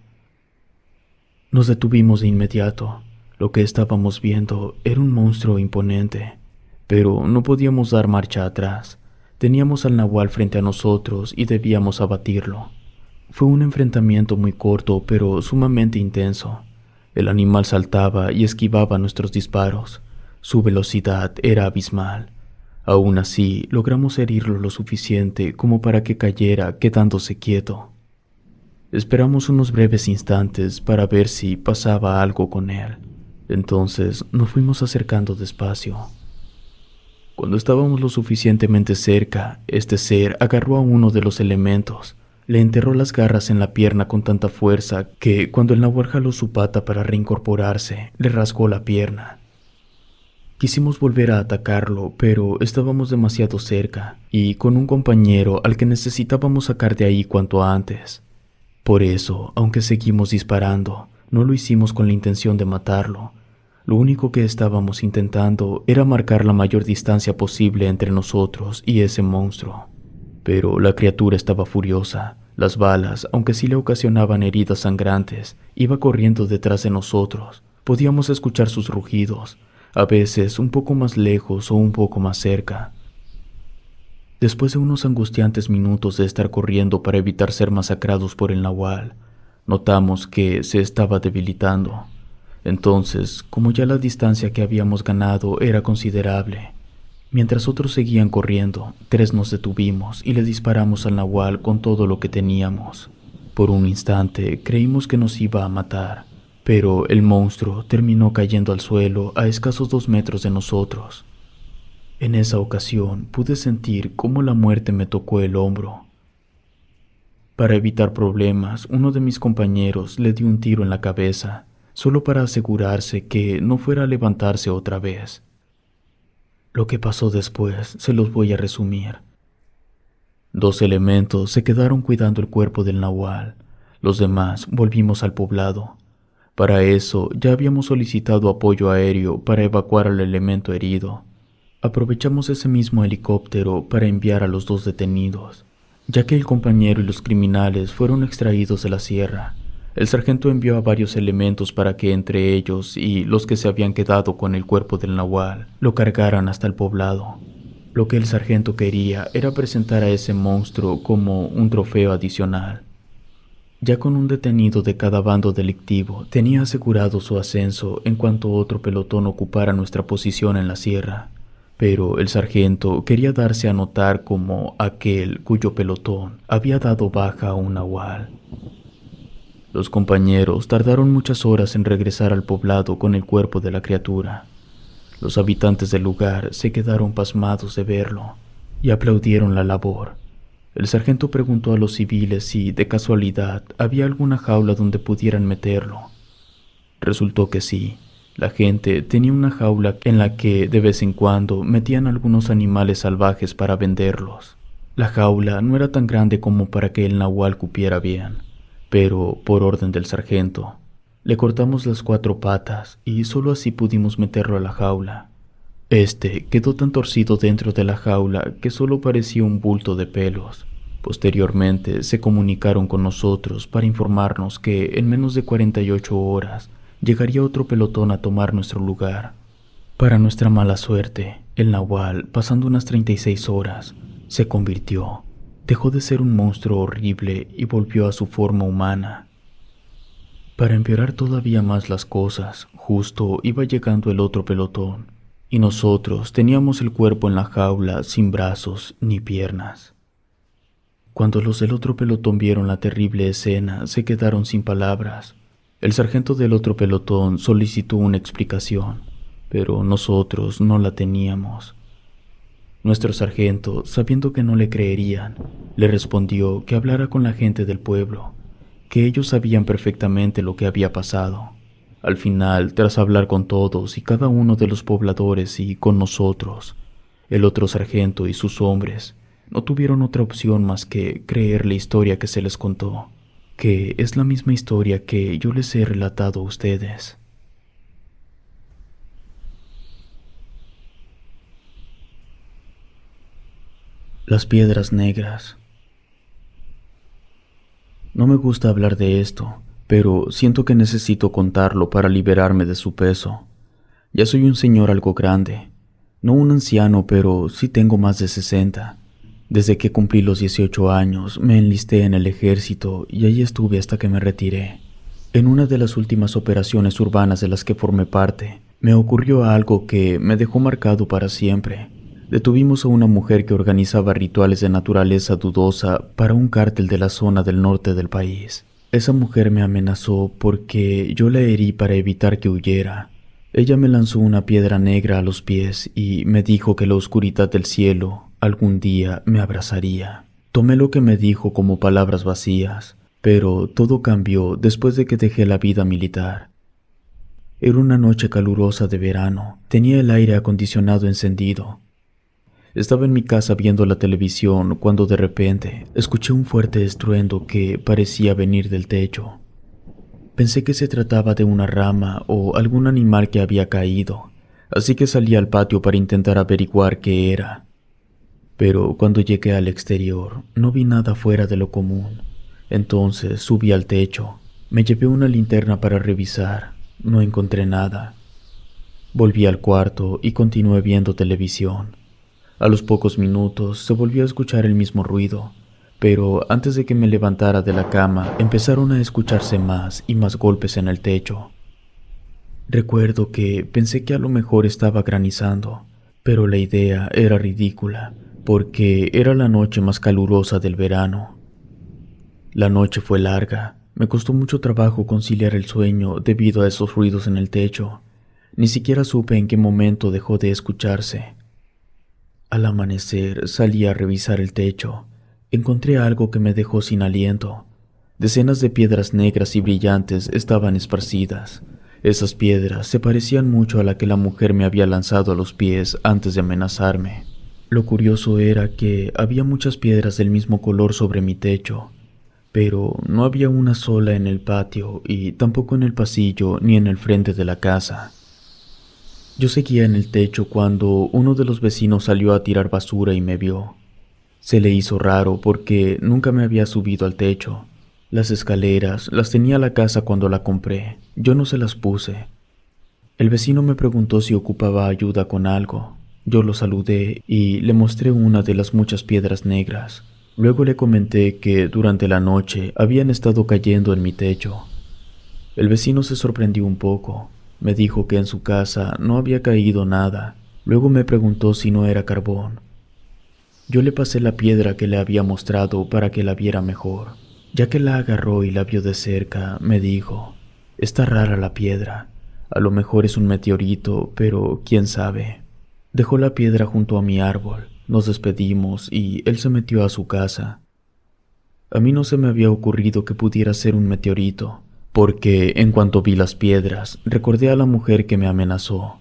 Nos detuvimos de inmediato. Lo que estábamos viendo era un monstruo imponente, pero no podíamos dar marcha atrás. Teníamos al nahual frente a nosotros y debíamos abatirlo. Fue un enfrentamiento muy corto, pero sumamente intenso. El animal saltaba y esquivaba nuestros disparos. Su velocidad era abismal. Aún así, logramos herirlo lo suficiente como para que cayera quedándose quieto. Esperamos unos breves instantes para ver si pasaba algo con él. Entonces nos fuimos acercando despacio. Cuando estábamos lo suficientemente cerca, este ser agarró a uno de los elementos. Le enterró las garras en la pierna con tanta fuerza que, cuando el nahual jaló su pata para reincorporarse, le rasgó la pierna. Quisimos volver a atacarlo, pero estábamos demasiado cerca y con un compañero al que necesitábamos sacar de ahí cuanto antes. Por eso, aunque seguimos disparando, no lo hicimos con la intención de matarlo. Lo único que estábamos intentando era marcar la mayor distancia posible entre nosotros y ese monstruo. Pero la criatura estaba furiosa. Las balas, aunque sí le ocasionaban heridas sangrantes, iba corriendo detrás de nosotros. Podíamos escuchar sus rugidos, a veces un poco más lejos o un poco más cerca. Después de unos angustiantes minutos de estar corriendo para evitar ser masacrados por el nahual, notamos que se estaba debilitando. Entonces, como ya la distancia que habíamos ganado era considerable, mientras otros seguían corriendo, tres nos detuvimos y le disparamos al nahual con todo lo que teníamos. Por un instante creímos que nos iba a matar, pero el monstruo terminó cayendo al suelo a escasos dos metros de nosotros. En esa ocasión pude sentir cómo la muerte me tocó el hombro. Para evitar problemas, uno de mis compañeros le dio un tiro en la cabeza, solo para asegurarse que no fuera a levantarse otra vez. Lo que pasó después se los voy a resumir. Dos elementos se quedaron cuidando el cuerpo del nahual. Los demás volvimos al poblado. Para eso ya habíamos solicitado apoyo aéreo para evacuar al elemento herido. Aprovechamos ese mismo helicóptero para enviar a los dos detenidos, ya que el compañero y los criminales fueron extraídos de la sierra. El sargento envió a varios elementos para que entre ellos y los que se habían quedado con el cuerpo del nahual lo cargaran hasta el poblado. Lo que el sargento quería era presentar a ese monstruo como un trofeo adicional. Ya con un detenido de cada bando delictivo, tenía asegurado su ascenso en cuanto otro pelotón ocupara nuestra posición en la sierra. Pero el sargento quería darse a notar como aquel cuyo pelotón había dado baja a un nahual. Los compañeros tardaron muchas horas en regresar al poblado con el cuerpo de la criatura. Los habitantes del lugar se quedaron pasmados de verlo y aplaudieron la labor. El sargento preguntó a los civiles si, de casualidad, había alguna jaula donde pudieran meterlo. Resultó que sí. La gente tenía una jaula en la que de vez en cuando metían algunos animales salvajes para venderlos. La jaula no era tan grande como para que el nahual cupiera bien, pero por orden del sargento, le cortamos las cuatro patas y solo así pudimos meterlo a la jaula. Este quedó tan torcido dentro de la jaula que solo parecía un bulto de pelos. Posteriormente se comunicaron con nosotros para informarnos que en menos de cuarenta y ocho horas llegaría otro pelotón a tomar nuestro lugar. Para nuestra mala suerte, el nahual, pasando unas treinta y seis horas, se convirtió. Dejó de ser un monstruo horrible y volvió a su forma humana. Para empeorar todavía más las cosas, justo iba llegando el otro pelotón, y nosotros teníamos el cuerpo en la jaula sin brazos ni piernas. Cuando los del otro pelotón vieron la terrible escena, se quedaron sin palabras. El sargento del otro pelotón solicitó una explicación, pero nosotros no la teníamos. Nuestro sargento, sabiendo que no le creerían, le respondió que hablara con la gente del pueblo, que ellos sabían perfectamente lo que había pasado. Al final, tras hablar con todos y cada uno de los pobladores y con nosotros, el otro sargento y sus hombres no tuvieron otra opción más que creer la historia que se les contó, que es la misma historia que yo les he relatado a ustedes. Las piedras negras. No me gusta hablar de esto, pero siento que necesito contarlo para liberarme de su peso. Ya soy un señor algo grande, no un anciano, pero sí tengo más de sesenta. Desde que cumplí los dieciocho años, me enlisté en el ejército y allí estuve hasta que me retiré. En una de las últimas operaciones urbanas de las que formé parte, me ocurrió algo que me dejó marcado para siempre. Detuvimos a una mujer que organizaba rituales de naturaleza dudosa para un cártel de la zona del norte del país. Esa mujer me amenazó porque yo la herí para evitar que huyera. Ella me lanzó una piedra negra a los pies y me dijo que la oscuridad del cielo algún día me abrazaría. Tomé lo que me dijo como palabras vacías, pero todo cambió después de que dejé la vida militar. Era una noche calurosa de verano, tenía el aire acondicionado encendido. Estaba en mi casa viendo la televisión cuando de repente escuché un fuerte estruendo que parecía venir del techo. Pensé que se trataba de una rama o algún animal que había caído, así que salí al patio para intentar averiguar qué era. Pero cuando llegué al exterior, no vi nada fuera de lo común. Entonces subí al techo, me llevé una linterna para revisar, no encontré nada. Volví al cuarto y continué viendo televisión. A los pocos minutos se volvió a escuchar el mismo ruido, pero antes de que me levantara de la cama empezaron a escucharse más y más golpes en el techo. Recuerdo que pensé que a lo mejor estaba granizando, pero la idea era ridícula, porque era la noche más calurosa del verano. La noche fue larga, me costó mucho trabajo conciliar el sueño debido a esos ruidos en el techo. Ni siquiera supe en qué momento dejó de escucharse. Al amanecer salí a revisar el techo. Encontré algo que me dejó sin aliento. Decenas de piedras negras y brillantes estaban esparcidas. Esas piedras se parecían mucho a la que la mujer me había lanzado a los pies antes de amenazarme. Lo curioso era que había muchas piedras del mismo color sobre mi techo, pero no había una sola en el patio y tampoco en el pasillo ni en el frente de la casa. Yo seguía en el techo cuando uno de los vecinos salió a tirar basura y me vio. Se le hizo raro porque nunca me había subido al techo. Las escaleras las tenía la casa cuando la compré, yo no se las puse. El vecino me preguntó si ocupaba ayuda con algo. Yo lo saludé y le mostré una de las muchas piedras negras. Luego le comenté que durante la noche habían estado cayendo en mi techo. El vecino se sorprendió un poco. Me dijo que en su casa no había caído nada. Luego me preguntó si no era carbón. Yo le pasé la piedra que le había mostrado para que la viera mejor. Ya que la agarró y la vio de cerca, me dijo: «Está rara la piedra. A lo mejor es un meteorito, pero quién sabe». Dejó la piedra junto a mi árbol. Nos despedimos y él se metió a su casa. A mí no se me había ocurrido que pudiera ser un meteorito, porque en cuanto vi las piedras, recordé a la mujer que me amenazó.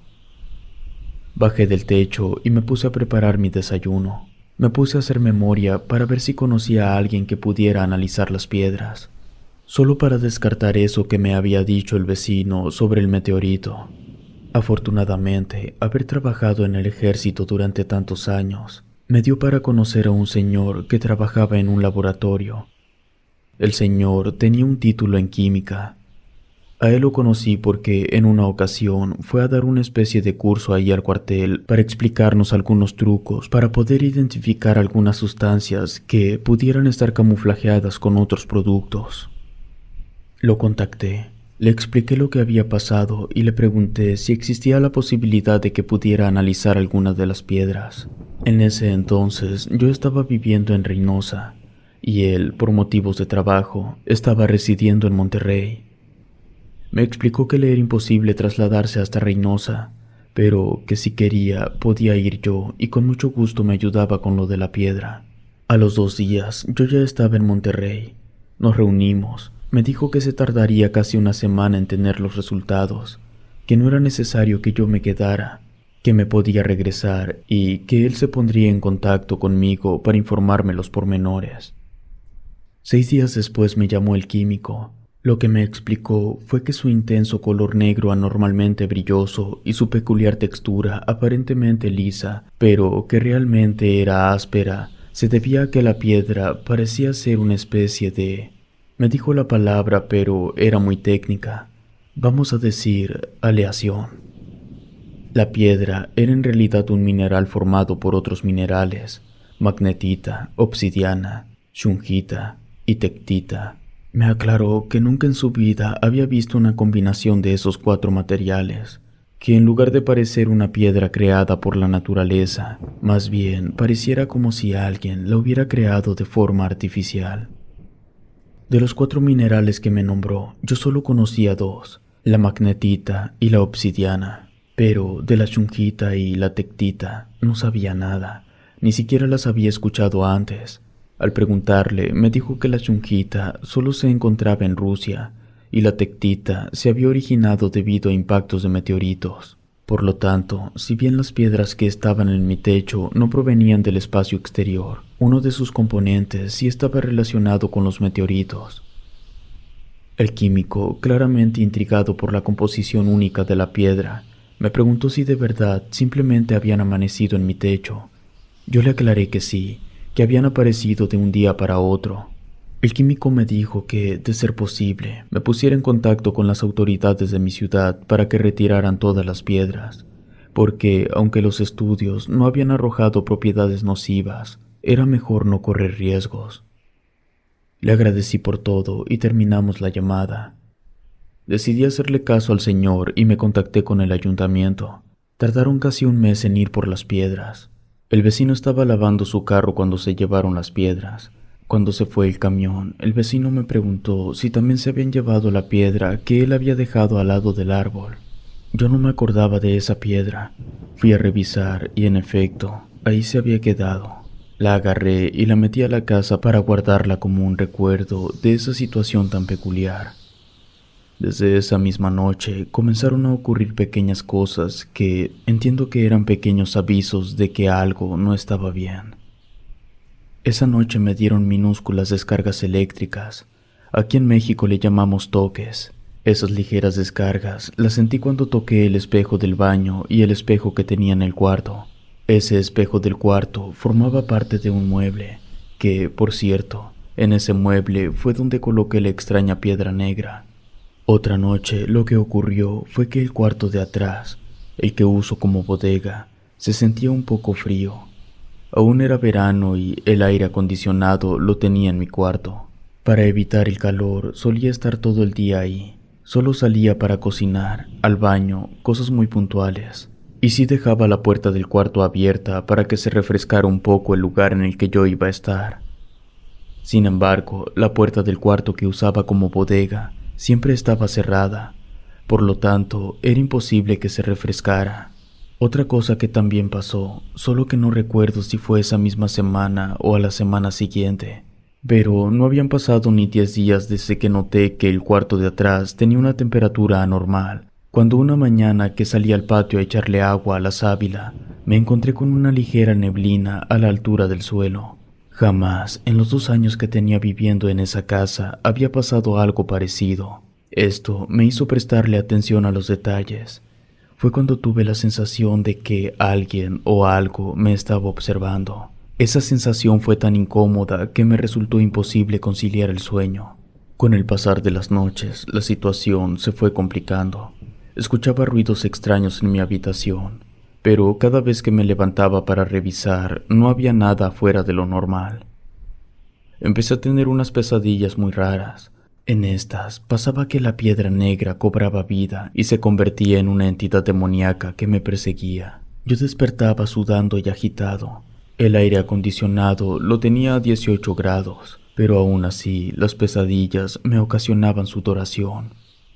Bajé del techo y me puse a preparar mi desayuno. Me puse a hacer memoria para ver si conocía a alguien que pudiera analizar las piedras, solo para descartar eso que me había dicho el vecino sobre el meteorito. Afortunadamente, haber trabajado en el ejército durante tantos años me dio para conocer a un señor que trabajaba en un laboratorio. El señor tenía un título en química. A él lo conocí porque en una ocasión fue a dar una especie de curso ahí al cuartel para explicarnos algunos trucos para poder identificar algunas sustancias que pudieran estar camuflajeadas con otros productos. Lo contacté, le expliqué lo que había pasado y le pregunté si existía la posibilidad de que pudiera analizar algunas de las piedras. En ese entonces yo estaba viviendo en Reynosa y él, por motivos de trabajo, estaba residiendo en Monterrey. Me explicó que le era imposible trasladarse hasta Reynosa, pero que si quería podía ir yo y con mucho gusto me ayudaba con lo de la piedra. A los dos días yo ya estaba en Monterrey. Nos reunimos. Me dijo que se tardaría casi una semana en tener los resultados, que no era necesario que yo me quedara, que me podía regresar y que él se pondría en contacto conmigo para informarme los pormenores. Seis días después me llamó el químico. Lo que me explicó fue que su intenso color negro anormalmente brilloso y su peculiar textura aparentemente lisa, pero que realmente era áspera, se debía a que la piedra parecía ser una especie de... Me dijo la palabra, pero era muy técnica. Vamos a decir, aleación. La piedra era en realidad un mineral formado por otros minerales: magnetita, obsidiana, shungita y tectita. Me aclaró que nunca en su vida había visto una combinación de esos cuatro materiales, que en lugar de parecer una piedra creada por la naturaleza, más bien pareciera como si alguien la hubiera creado de forma artificial. De los cuatro minerales que me nombró, yo solo conocía dos, la magnetita y la obsidiana, pero de la shungita y la tectita no sabía nada, ni siquiera las había escuchado antes. Al preguntarle, me dijo que la shungita solo se encontraba en Rusia y la tectita se había originado debido a impactos de meteoritos. Por lo tanto, si bien las piedras que estaban en mi techo no provenían del espacio exterior, uno de sus componentes sí estaba relacionado con los meteoritos. El químico, claramente intrigado por la composición única de la piedra, me preguntó si de verdad simplemente habían amanecido en mi techo. Yo le aclaré que sí, que habían aparecido de un día para otro. El químico me dijo que, de ser posible, me pusiera en contacto con las autoridades de mi ciudad para que retiraran todas las piedras, porque, aunque los estudios no habían arrojado propiedades nocivas, era mejor no correr riesgos. Le agradecí por todo y terminamos la llamada. Decidí hacerle caso al señor y me contacté con el ayuntamiento. Tardaron casi un mes en ir por las piedras. El vecino estaba lavando su carro cuando se llevaron las piedras. Cuando se fue el camión, el vecino me preguntó si también se habían llevado la piedra que él había dejado al lado del árbol. Yo no me acordaba de esa piedra. Fui a revisar y en efecto, ahí se había quedado. La agarré y la metí a la casa para guardarla como un recuerdo de esa situación tan peculiar. Desde esa misma noche comenzaron a ocurrir pequeñas cosas que entiendo que eran pequeños avisos de que algo no estaba bien. Esa noche me dieron minúsculas descargas eléctricas. Aquí en México le llamamos toques. Esas ligeras descargas las sentí cuando toqué el espejo del baño y el espejo que tenía en el cuarto. Ese espejo del cuarto formaba parte de un mueble, que, por cierto, en ese mueble fue donde coloqué la extraña piedra negra. Otra noche lo que ocurrió fue que el cuarto de atrás, el que uso como bodega, se sentía un poco frío. Aún era verano y el aire acondicionado lo tenía en mi cuarto. Para evitar el calor solía estar todo el día ahí. Solo salía para cocinar, al baño, cosas muy puntuales. Y sí dejaba la puerta del cuarto abierta para que se refrescara un poco el lugar en el que yo iba a estar. Sin embargo, la puerta del cuarto que usaba como bodega siempre estaba cerrada. Por lo tanto, era imposible que se refrescara. Otra cosa que también pasó, solo que no recuerdo si fue esa misma semana o a la semana siguiente. Pero no habían pasado ni diez días desde que noté que el cuarto de atrás tenía una temperatura anormal, cuando una mañana que salí al patio a echarle agua a la sábila, me encontré con una ligera neblina a la altura del suelo. Jamás, en los dos años que tenía viviendo en esa casa, había pasado algo parecido. Esto me hizo prestarle atención a los detalles. Fue cuando tuve la sensación de que alguien o algo me estaba observando. Esa sensación fue tan incómoda que me resultó imposible conciliar el sueño. Con el pasar de las noches, la situación se fue complicando. Escuchaba ruidos extraños en mi habitación, pero cada vez que me levantaba para revisar, no había nada fuera de lo normal. Empecé a tener unas pesadillas muy raras. En estas pasaba que la piedra negra cobraba vida y se convertía en una entidad demoníaca que me perseguía. Yo despertaba sudando y agitado. El aire acondicionado lo tenía a dieciocho grados, pero aún así las pesadillas me ocasionaban sudoración.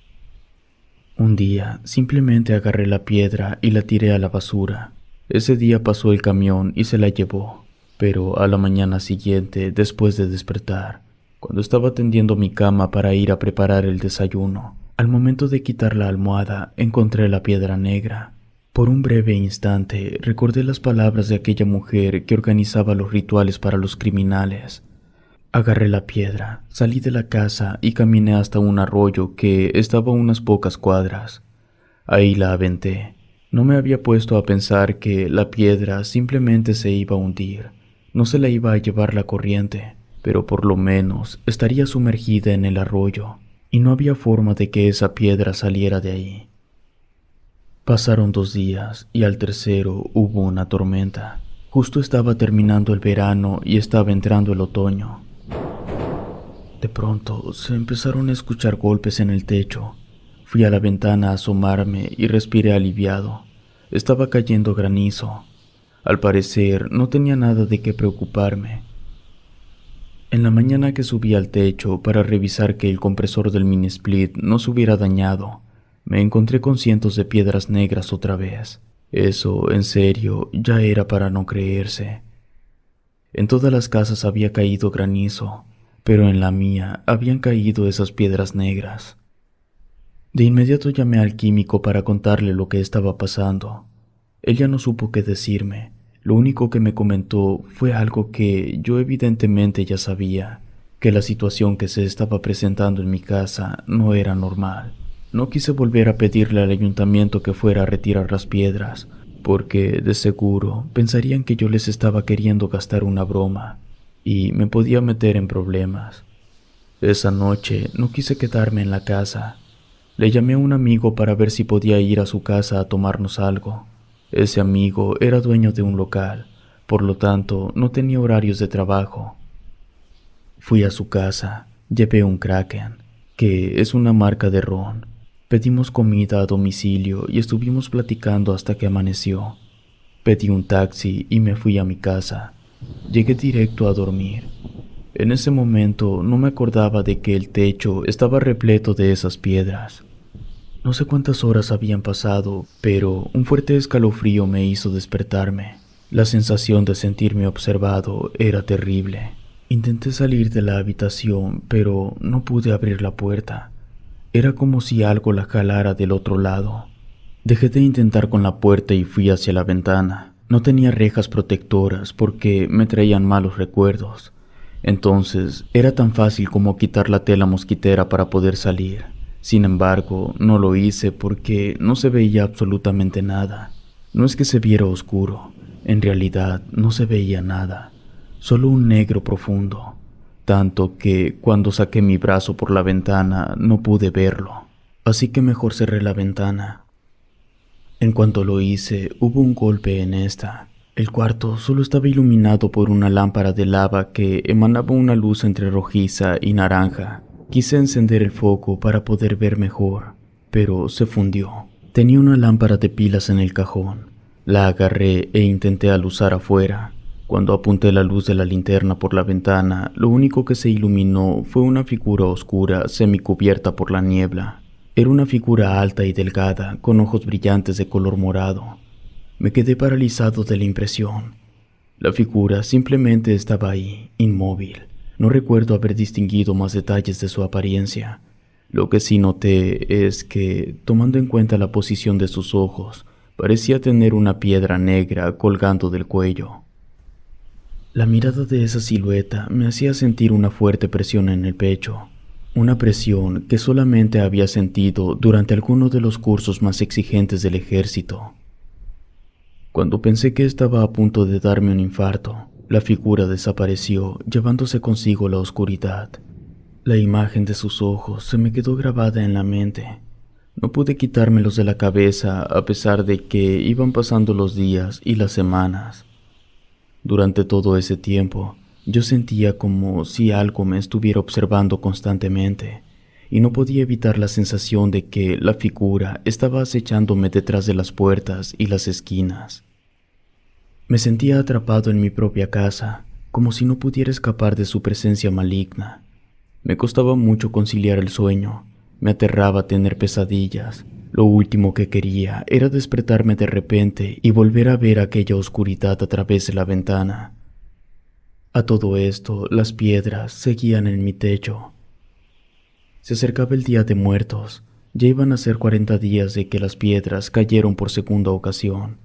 Un día simplemente agarré la piedra y la tiré a la basura. Ese día pasó el camión y se la llevó, pero a la mañana siguiente, después de despertar, cuando estaba tendiendo mi cama para ir a preparar el desayuno, al momento de quitar la almohada encontré la piedra negra. Por un breve instante recordé las palabras de aquella mujer que organizaba los rituales para los criminales. Agarré la piedra, salí de la casa y caminé hasta un arroyo que estaba a unas pocas cuadras. Ahí la aventé. No me había puesto a pensar que la piedra simplemente se iba a hundir. No se la iba a llevar la corriente, pero por lo menos estaría sumergida en el arroyo, y no había forma de que esa piedra saliera de ahí. Pasaron dos días y al tercero hubo una tormenta. Justo estaba terminando el verano y estaba entrando el otoño. De pronto se empezaron a escuchar golpes en el techo. Fui a la ventana a asomarme y respiré aliviado. Estaba cayendo granizo. Al parecer no tenía nada de qué preocuparme. En la mañana que subí al techo para revisar que el compresor del mini split no se hubiera dañado, me encontré con cientos de piedras negras otra vez. Eso, en serio, ya era para no creerse. En todas las casas había caído granizo, pero en la mía habían caído esas piedras negras. De inmediato llamé al químico para contarle lo que estaba pasando. Ella no supo qué decirme. Lo único que me comentó fue algo que yo evidentemente ya sabía, que la situación que se estaba presentando en mi casa no era normal. No quise volver a pedirle al ayuntamiento que fuera a retirar las piedras, porque de seguro pensarían que yo les estaba queriendo gastar una broma, y me podía meter en problemas. Esa noche no quise quedarme en la casa. Le llamé a un amigo para ver si podía ir a su casa a tomarnos algo. Ese amigo era dueño de un local, por lo tanto no tenía horarios de trabajo. Fui a su casa, llevé un Kraken, que es una marca de ron. Pedimos comida a domicilio y estuvimos platicando hasta que amaneció. Pedí un taxi y me fui a mi casa. Llegué directo a dormir. En ese momento no me acordaba de que el techo estaba repleto de esas piedras. No sé cuántas horas habían pasado, pero un fuerte escalofrío me hizo despertarme. La sensación de sentirme observado era terrible. Intenté salir de la habitación, pero no pude abrir la puerta. Era como si algo la jalara del otro lado. Dejé de intentar con la puerta y fui hacia la ventana. No tenía rejas protectoras porque me traían malos recuerdos. Entonces, era tan fácil como quitar la tela mosquitera para poder salir. Sin embargo, no lo hice porque no se veía absolutamente nada. No es que se viera oscuro, en realidad no se veía nada, solo un negro profundo, tanto que cuando saqué mi brazo por la ventana no pude verlo, así que mejor cerré la ventana. En cuanto lo hice, hubo un golpe en esta. El cuarto solo estaba iluminado por una lámpara de lava que emanaba una luz entre rojiza y naranja. Quise encender el foco para poder ver mejor, pero se fundió. Tenía una lámpara de pilas en el cajón. La agarré e intenté aluzar afuera. Cuando apunté la luz de la linterna por la ventana, lo único que se iluminó fue una figura oscura semicubierta por la niebla. Era una figura alta y delgada, con ojos brillantes de color morado. Me quedé paralizado de la impresión. La figura simplemente estaba ahí, inmóvil. No recuerdo haber distinguido más detalles de su apariencia. Lo que sí noté es que, tomando en cuenta la posición de sus ojos, parecía tener una piedra negra colgando del cuello. La mirada de esa silueta me hacía sentir una fuerte presión en el pecho, una presión que solamente había sentido durante alguno de los cursos más exigentes del ejército. Cuando pensé que estaba a punto de darme un infarto, la figura desapareció, llevándose consigo la oscuridad. La imagen de sus ojos se me quedó grabada en la mente. No pude quitármelos de la cabeza a pesar de que iban pasando los días y las semanas. Durante todo ese tiempo, yo sentía como si algo me estuviera observando constantemente, y no podía evitar la sensación de que la figura estaba acechándome detrás de las puertas y las esquinas. Me sentía atrapado en mi propia casa, como si no pudiera escapar de su presencia maligna. Me costaba mucho conciliar el sueño, me aterraba tener pesadillas. Lo último que quería era despertarme de repente y volver a ver aquella oscuridad a través de la ventana. A todo esto, las piedras seguían en mi techo. Se acercaba el Día de Muertos. Ya iban a ser cuarenta días de que las piedras cayeron por segunda ocasión.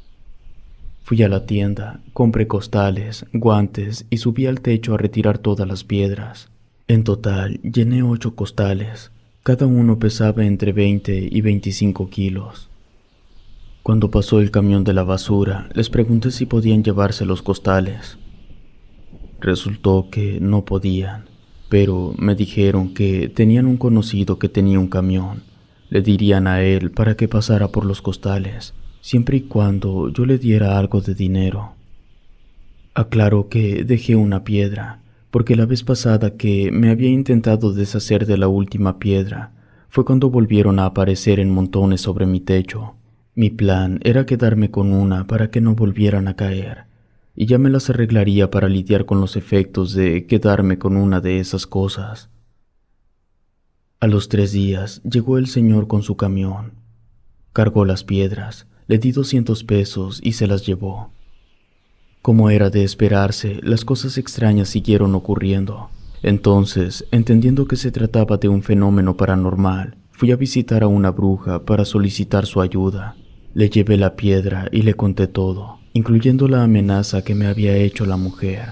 Fui a la tienda, compré costales, guantes y subí al techo a retirar todas las piedras. En total, llené ocho costales. Cada uno pesaba entre veinte y veinticinco kilos. Cuando pasó el camión de la basura, les pregunté si podían llevarse los costales. Resultó que no podían, pero me dijeron que tenían un conocido que tenía un camión. Le dirían a él para que pasara por los costales, siempre y cuando yo le diera algo de dinero. Aclaró que dejé una piedra, porque la vez pasada que me había intentado deshacer de la última piedra fue cuando volvieron a aparecer en montones sobre mi techo. Mi plan era quedarme con una para que no volvieran a caer, y ya me las arreglaría para lidiar con los efectos de quedarme con una de esas cosas. A los tres días llegó el señor con su camión. Cargó las piedras, le di doscientos pesos y se las llevó. Como era de esperarse, las cosas extrañas siguieron ocurriendo. Entonces, entendiendo que se trataba de un fenómeno paranormal, fui a visitar a una bruja para solicitar su ayuda. Le llevé la piedra y le conté todo, incluyendo la amenaza que me había hecho la mujer.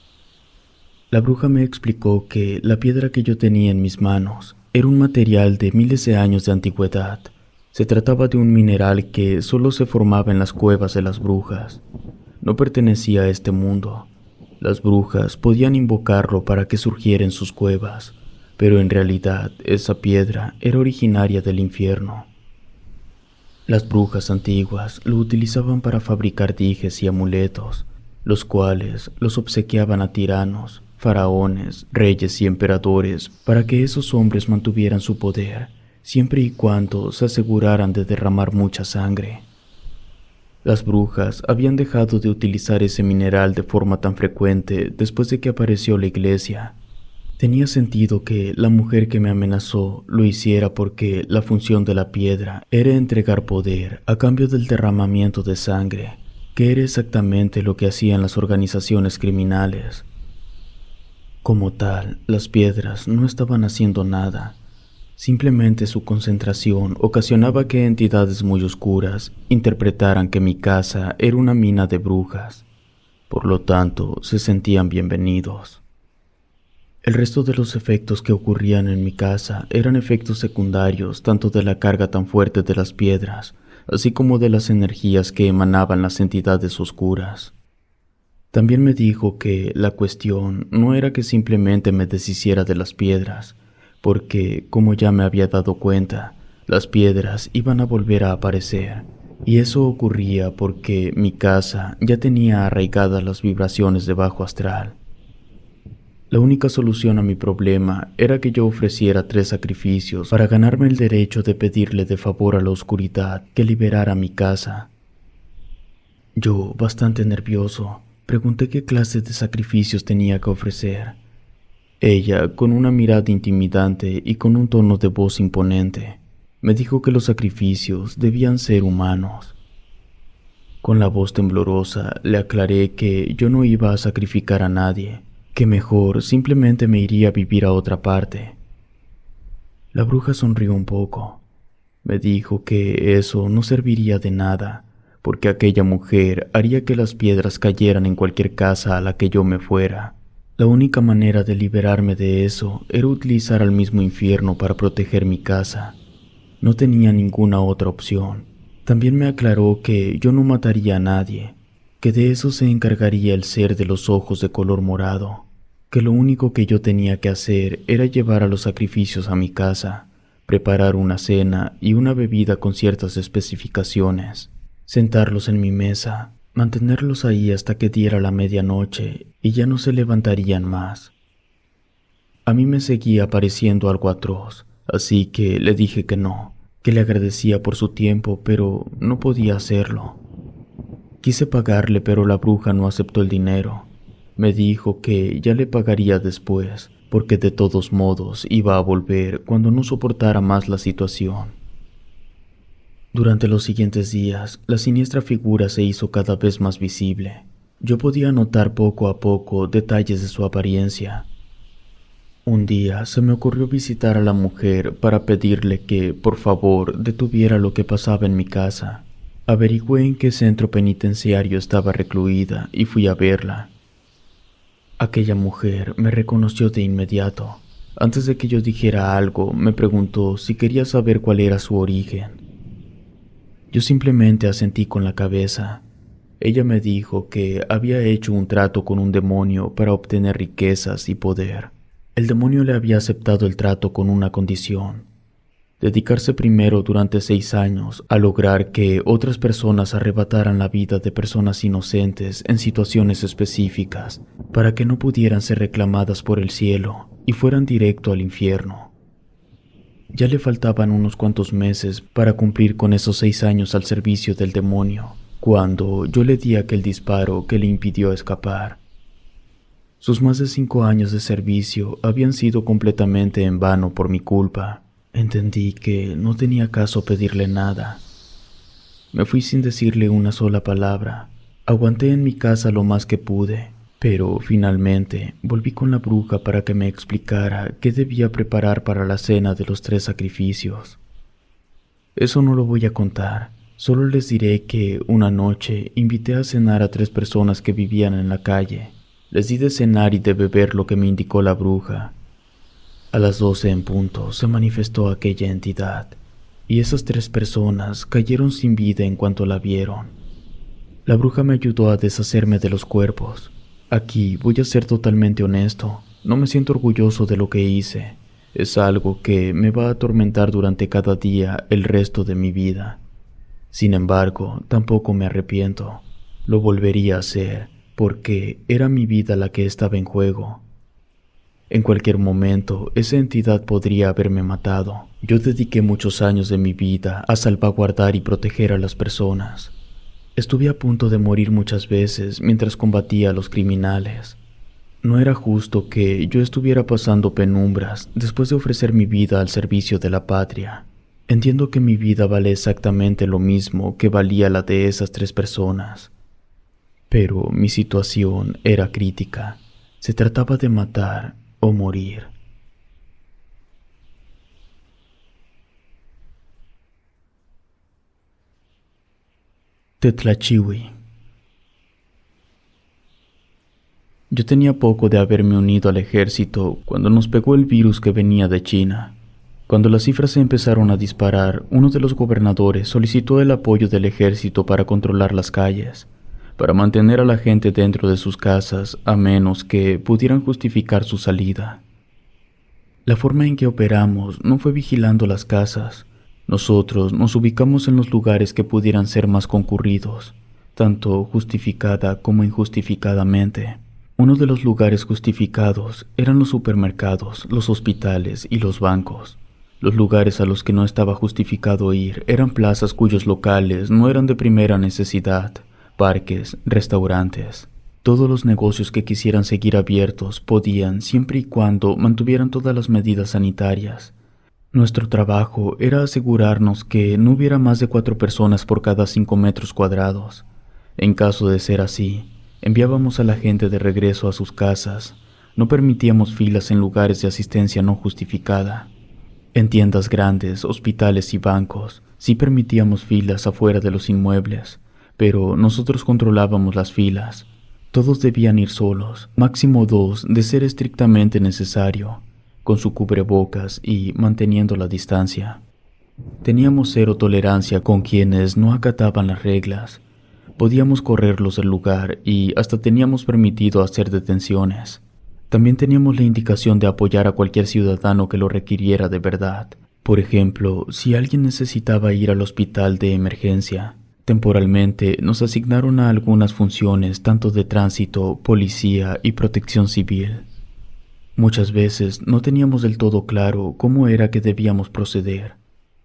La bruja me explicó que la piedra que yo tenía en mis manos era un material de miles de años de antigüedad. Se trataba de un mineral que solo se formaba en las cuevas de las brujas. No pertenecía a este mundo. Las brujas podían invocarlo para que surgiera en sus cuevas, pero en realidad esa piedra era originaria del infierno. Las brujas antiguas lo utilizaban para fabricar dijes y amuletos, los cuales los obsequiaban a tiranos, faraones, reyes y emperadores para que esos hombres mantuvieran su poder siempre y cuando se aseguraran de derramar mucha sangre. Las brujas habían dejado de utilizar ese mineral de forma tan frecuente después de que apareció la iglesia. Tenía sentido que la mujer que me amenazó lo hiciera porque la función de la piedra era entregar poder a cambio del derramamiento de sangre, que era exactamente lo que hacían las organizaciones criminales. Como tal, las piedras no estaban haciendo nada. Simplemente su concentración ocasionaba que entidades muy oscuras interpretaran que mi casa era una mina de brujas. Por lo tanto, se sentían bienvenidos. El resto de los efectos que ocurrían en mi casa eran efectos secundarios tanto de la carga tan fuerte de las piedras, así como de las energías que emanaban las entidades oscuras. También me dijo que la cuestión no era que simplemente me deshiciera de las piedras, porque, como ya me había dado cuenta, las piedras iban a volver a aparecer, y eso ocurría porque mi casa ya tenía arraigadas las vibraciones de bajo astral. La única solución a mi problema era que yo ofreciera tres sacrificios para ganarme el derecho de pedirle de favor a la oscuridad que liberara mi casa. Yo, bastante nervioso, pregunté qué clase de sacrificios tenía que ofrecer. Ella, con una mirada intimidante y con un tono de voz imponente, me dijo que los sacrificios debían ser humanos. Con la voz temblorosa le aclaré que yo no iba a sacrificar a nadie, que mejor simplemente me iría a vivir a otra parte. La bruja sonrió un poco. Me dijo que eso no serviría de nada, porque aquella mujer haría que las piedras cayeran en cualquier casa a la que yo me fuera. La única manera de liberarme de eso era utilizar al mismo infierno para proteger mi casa. No tenía ninguna otra opción. También me aclaró que yo no mataría a nadie, que de eso se encargaría el ser de los ojos de color morado, que lo único que yo tenía que hacer era llevar a los sacrificios a mi casa, preparar una cena y una bebida con ciertas especificaciones, sentarlos en mi mesa, mantenerlos ahí hasta que diera la medianoche y ya no se levantarían más. A mí me seguía pareciendo algo atroz, así que le dije que no, que le agradecía por su tiempo, pero no podía hacerlo. Quise pagarle, pero la bruja no aceptó el dinero. Me dijo que ya le pagaría después, porque de todos modos iba a volver cuando no soportara más la situación. Durante los siguientes días, la siniestra figura se hizo cada vez más visible. Yo podía notar poco a poco detalles de su apariencia. Un día se me ocurrió visitar a la mujer para pedirle que, por favor, detuviera lo que pasaba en mi casa. Averigüé en qué centro penitenciario estaba recluida y fui a verla. Aquella mujer me reconoció de inmediato. Antes de que yo dijera algo, me preguntó si quería saber cuál era su origen. Yo simplemente asentí con la cabeza. Ella me dijo que había hecho un trato con un demonio para obtener riquezas y poder. El demonio le había aceptado el trato con una condición: dedicarse primero durante seis años a lograr que otras personas arrebataran la vida de personas inocentes en situaciones específicas, para que no pudieran ser reclamadas por el cielo y fueran directo al infierno. Ya le faltaban unos cuantos meses para cumplir con esos seis años al servicio del demonio, cuando yo le di aquel disparo que le impidió escapar. Sus más de cinco años de servicio habían sido completamente en vano por mi culpa. Entendí que no tenía caso pedirle nada. Me fui sin decirle una sola palabra. Aguanté en mi casa lo más que pude, pero finalmente volví con la bruja para que me explicara qué debía preparar para la cena de los tres sacrificios. Eso no lo voy a contar, solo les diré que una noche invité a cenar a tres personas que vivían en la calle. Les di de cenar y de beber lo que me indicó la bruja. A las doce en punto se manifestó aquella entidad, y esas tres personas cayeron sin vida en cuanto la vieron. La bruja me ayudó a deshacerme de los cuerpos. Aquí voy a ser totalmente honesto, no me siento orgulloso de lo que hice. Es algo que me va a atormentar durante cada día el resto de mi vida. Sin embargo, tampoco me arrepiento. Lo volvería a hacer, porque era mi vida la que estaba en juego. En cualquier momento, esa entidad podría haberme matado. Yo dediqué muchos años de mi vida a salvaguardar y proteger a las personas. Estuve a punto de morir muchas veces mientras combatía a los criminales. No era justo que yo estuviera pasando penumbras después de ofrecer mi vida al servicio de la patria. Entiendo que mi vida vale exactamente lo mismo que valía la de esas tres personas. Pero mi situación era crítica. Se trataba de matar o morir. Tetlachiwi. Yo tenía poco de haberme unido al ejército cuando nos pegó el virus que venía de China. Cuando las cifras se empezaron a disparar, uno de los gobernadores solicitó el apoyo del ejército para controlar las calles, para mantener a la gente dentro de sus casas a menos que pudieran justificar su salida. La forma en que operamos no fue vigilando las casas. Nosotros nos ubicamos en los lugares que pudieran ser más concurridos, tanto justificada como injustificadamente. Uno de los lugares justificados eran los supermercados, los hospitales y los bancos. Los lugares a los que no estaba justificado ir eran plazas cuyos locales no eran de primera necesidad, parques, restaurantes. Todos los negocios que quisieran seguir abiertos podían siempre y cuando mantuvieran todas las medidas sanitarias. Nuestro trabajo era asegurarnos que no hubiera más de cuatro personas por cada cinco metros cuadrados. En caso de ser así, enviábamos a la gente de regreso a sus casas. No permitíamos filas en lugares de asistencia no justificada. En tiendas grandes, hospitales y bancos, sí permitíamos filas afuera de los inmuebles, pero nosotros controlábamos las filas. Todos debían ir solos, máximo dos de ser estrictamente necesario, con su cubrebocas y manteniendo la distancia. Teníamos cero tolerancia con quienes no acataban las reglas. Podíamos correrlos del lugar y hasta teníamos permitido hacer detenciones. También teníamos la indicación de apoyar a cualquier ciudadano que lo requiriera de verdad. Por ejemplo, si alguien necesitaba ir al hospital de emergencia, temporalmente nos asignaron a algunas funciones tanto de tránsito, policía y protección civil. Muchas veces no teníamos del todo claro cómo era que debíamos proceder.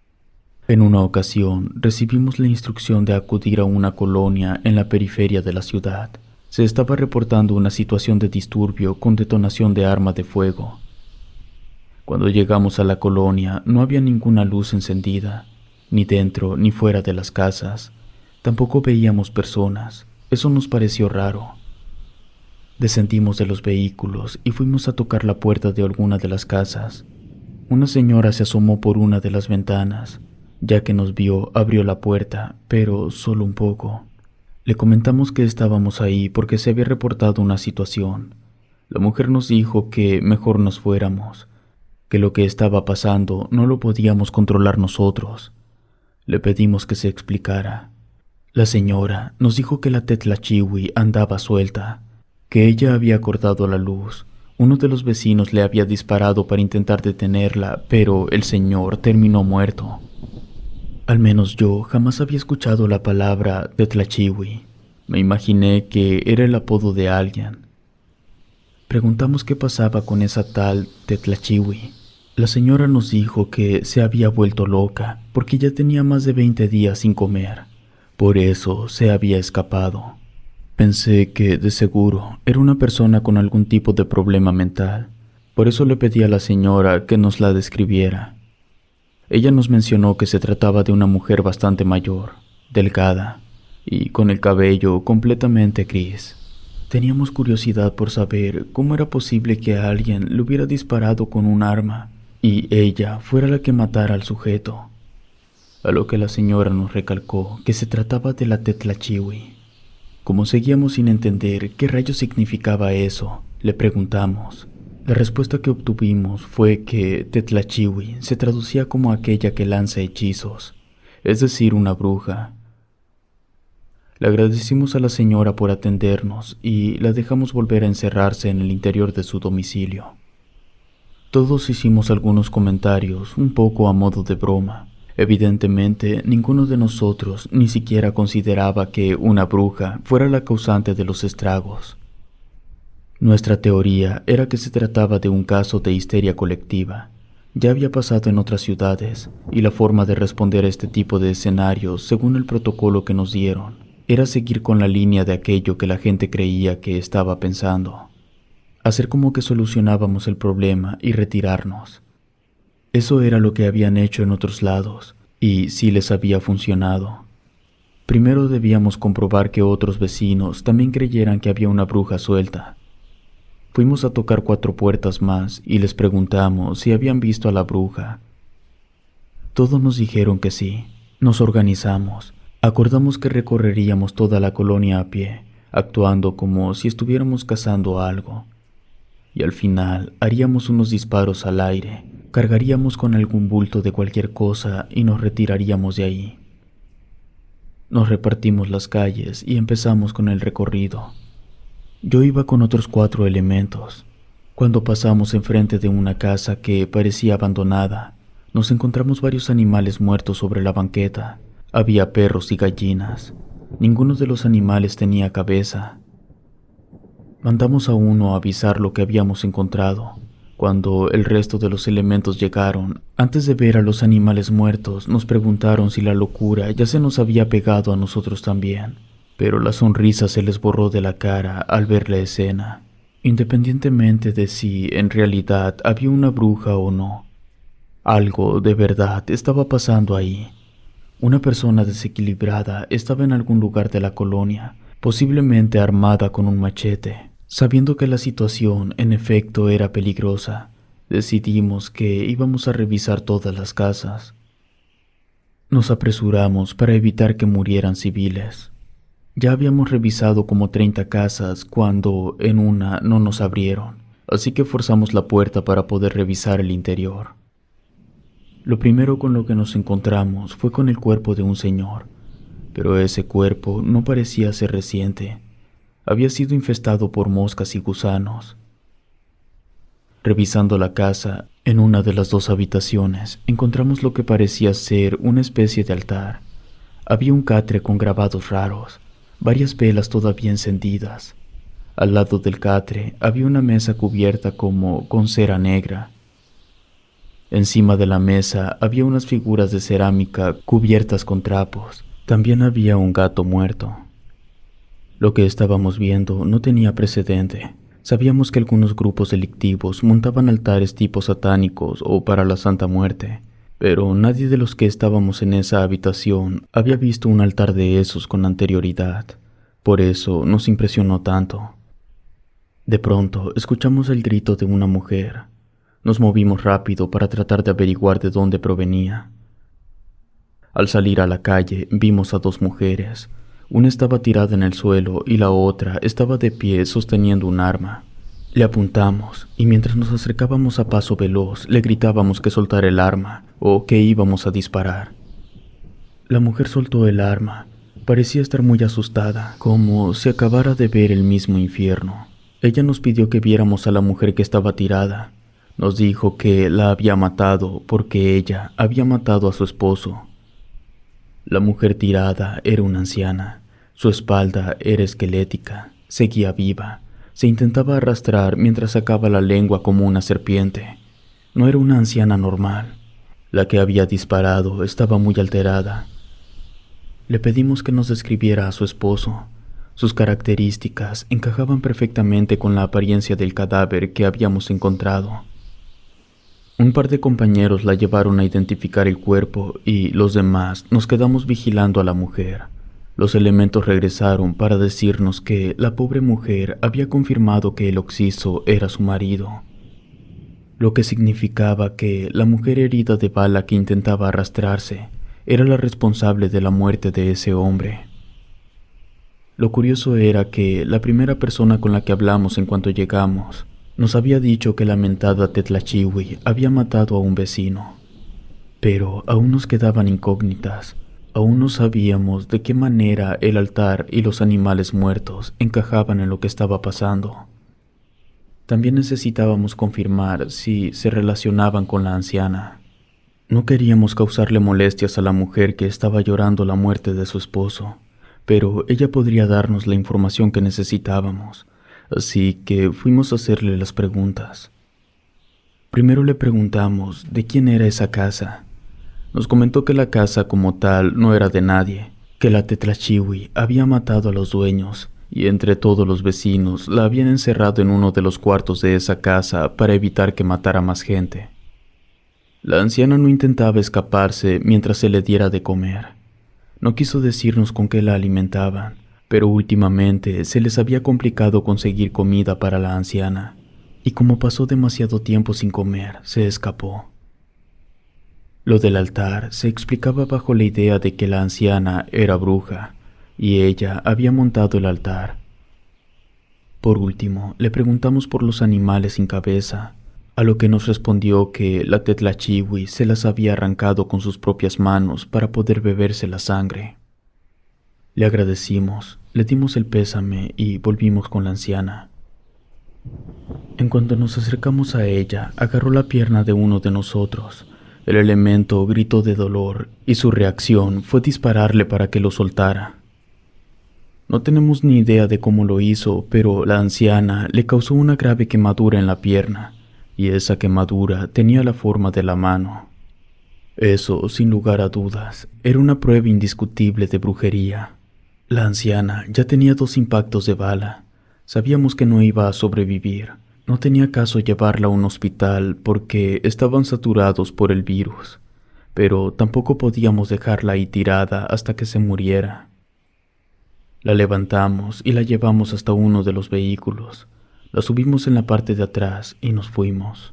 En una ocasión recibimos la instrucción de acudir a una colonia en la periferia de la ciudad. Se estaba reportando una situación de disturbio con detonación de arma de fuego. Cuando llegamos a la colonia no había ninguna luz encendida, ni dentro ni fuera de las casas. Tampoco veíamos personas. Eso nos pareció raro. Descendimos de los vehículos y fuimos a tocar la puerta de alguna de las casas. Una señora se asomó por una de las ventanas. Ya que nos vio, abrió la puerta, pero solo un poco. Le comentamos que estábamos ahí porque se había reportado una situación. La mujer nos dijo que mejor nos fuéramos, que lo que estaba pasando no lo podíamos controlar nosotros. Le pedimos que se explicara. La señora nos dijo que la Tetlachiwi andaba suelta, que ella había cortado la luz. Uno de los vecinos le había disparado para intentar detenerla, pero el señor terminó muerto. Al menos yo jamás había escuchado la palabra Tetlachiwi. Me imaginé que era el apodo de alguien. Preguntamos qué pasaba con esa tal Tetlachiwi. La señora nos dijo que se había vuelto loca porque ya tenía más de veinte días sin comer. Por eso se había escapado. Pensé que, de seguro, era una persona con algún tipo de problema mental. Por eso le pedí a la señora que nos la describiera. Ella nos mencionó que se trataba de una mujer bastante mayor, delgada, y con el cabello completamente gris. Teníamos curiosidad por saber cómo era posible que a alguien le hubiera disparado con un arma y ella fuera la que matara al sujeto. A lo que la señora nos recalcó que se trataba de la Tetlachiwi. Como seguíamos sin entender qué rayos significaba eso, le preguntamos. La respuesta que obtuvimos fue que Tetlachiwi se traducía como aquella que lanza hechizos, es decir, una bruja. Le agradecimos a la señora por atendernos y la dejamos volver a encerrarse en el interior de su domicilio. Todos hicimos algunos comentarios, un poco a modo de broma. Evidentemente, ninguno de nosotros ni siquiera consideraba que una bruja fuera la causante de los estragos. Nuestra teoría era que se trataba de un caso de histeria colectiva. Ya había pasado en otras ciudades, y la forma de responder a este tipo de escenarios, según el protocolo que nos dieron, era seguir con la línea de aquello que la gente creía que estaba pensando. Hacer como que solucionábamos el problema y retirarnos. Eso era lo que habían hecho en otros lados, y sí les había funcionado. Primero debíamos comprobar que otros vecinos también creyeran que había una bruja suelta. Fuimos a tocar cuatro puertas más y les preguntamos si habían visto a la bruja. Todos nos dijeron que sí. Nos organizamos. Acordamos que recorreríamos toda la colonia a pie, actuando como si estuviéramos cazando algo. Y al final haríamos unos disparos al aire, cargaríamos con algún bulto de cualquier cosa y nos retiraríamos de ahí. Nos repartimos las calles y empezamos con el recorrido. Yo iba con otros cuatro elementos. Cuando pasamos enfrente de una casa que parecía abandonada, nos encontramos varios animales muertos sobre la banqueta. Había perros y gallinas. Ninguno de los animales tenía cabeza. Mandamos a uno a avisar lo que habíamos encontrado. Cuando el resto de los elementos llegaron, antes de ver a los animales muertos, nos preguntaron si la locura ya se nos había pegado a nosotros también. Pero la sonrisa se les borró de la cara al ver la escena, independientemente de si en realidad había una bruja o no. Algo de verdad estaba pasando ahí. Una persona desequilibrada estaba en algún lugar de la colonia, posiblemente armada con un machete. Sabiendo que la situación en efecto era peligrosa, decidimos que íbamos a revisar todas las casas. Nos apresuramos para evitar que murieran civiles. Ya habíamos revisado como treinta casas cuando en una no nos abrieron, así que forzamos la puerta para poder revisar el interior. Lo primero con lo que nos encontramos fue con el cuerpo de un señor, pero ese cuerpo no parecía ser reciente. Había sido infestado por moscas y gusanos. Revisando la casa, en una de las dos habitaciones, encontramos lo que parecía ser una especie de altar. Había un catre con grabados raros, varias velas todavía encendidas. Al lado del catre había una mesa cubierta como con cera negra. Encima de la mesa había unas figuras de cerámica cubiertas con trapos. También había un gato muerto. Lo que estábamos viendo no tenía precedente. Sabíamos que algunos grupos delictivos montaban altares tipo satánicos o para la Santa Muerte, pero nadie de los que estábamos en esa habitación había visto un altar de esos con anterioridad. Por eso nos impresionó tanto. De pronto escuchamos el grito de una mujer. Nos movimos rápido para tratar de averiguar de dónde provenía. Al salir a la calle vimos a dos mujeres. Una estaba tirada en el suelo y la otra estaba de pie sosteniendo un arma. Le apuntamos y mientras nos acercábamos a paso veloz le gritábamos que soltara el arma o que íbamos a disparar. La mujer soltó el arma. Parecía estar muy asustada, como si acabara de ver el mismo infierno. Ella nos pidió que viéramos a la mujer que estaba tirada. Nos dijo que la había matado porque ella había matado a su esposo. La mujer tirada era una anciana. Su espalda era esquelética, seguía viva. Se intentaba arrastrar mientras sacaba la lengua como una serpiente. No era una anciana normal. La que había disparado estaba muy alterada. Le pedimos que nos describiera a su esposo. Sus características encajaban perfectamente con la apariencia del cadáver que habíamos encontrado. Un par de compañeros la llevaron a identificar el cuerpo y los demás nos quedamos vigilando a la mujer. Los elementos regresaron para decirnos que la pobre mujer había confirmado que el occiso era su marido, lo que significaba que la mujer herida de bala que intentaba arrastrarse era la responsable de la muerte de ese hombre. Lo curioso era que la primera persona con la que hablamos en cuanto llegamos nos había dicho que la mentada Tetlachiwi había matado a un vecino. Pero aún nos quedaban incógnitas. Aún no sabíamos de qué manera el altar y los animales muertos encajaban en lo que estaba pasando. También necesitábamos confirmar si se relacionaban con la anciana. No queríamos causarle molestias a la mujer que estaba llorando la muerte de su esposo, pero ella podría darnos la información que necesitábamos. así que fuimos a hacerle las preguntas. Primero le preguntamos de quién era esa casa. Nos comentó que la casa como tal no era de nadie, que la Tetlachiwi había matado a los dueños y entre todos los vecinos la habían encerrado en uno de los cuartos de esa casa para evitar que matara más gente. La anciana no intentaba escaparse mientras se le diera de comer. No quiso decirnos con qué la alimentaban, pero últimamente se les había complicado conseguir comida para la anciana, y como pasó demasiado tiempo sin comer, se escapó. Lo del altar se explicaba bajo la idea de que la anciana era bruja, y ella había montado el altar. Por último, le preguntamos por los animales sin cabeza, a lo que nos respondió que la Tetlachiwi se las había arrancado con sus propias manos para poder beberse la sangre. Le agradecimos, le dimos el pésame y volvimos con la anciana. En cuanto nos acercamos a ella, agarró la pierna de uno de nosotros. El elemento gritó de dolor y su reacción fue dispararle para que lo soltara. No tenemos ni idea de cómo lo hizo, pero la anciana le causó una grave quemadura en la pierna, y esa quemadura tenía la forma de la mano. Eso, sin lugar a dudas, era una prueba indiscutible de brujería. La anciana ya tenía dos impactos de bala. Sabíamos que no iba a sobrevivir. No tenía caso llevarla a un hospital porque estaban saturados por el virus, pero tampoco podíamos dejarla ahí tirada hasta que se muriera. La levantamos y la llevamos hasta uno de los vehículos. La subimos en la parte de atrás y nos fuimos.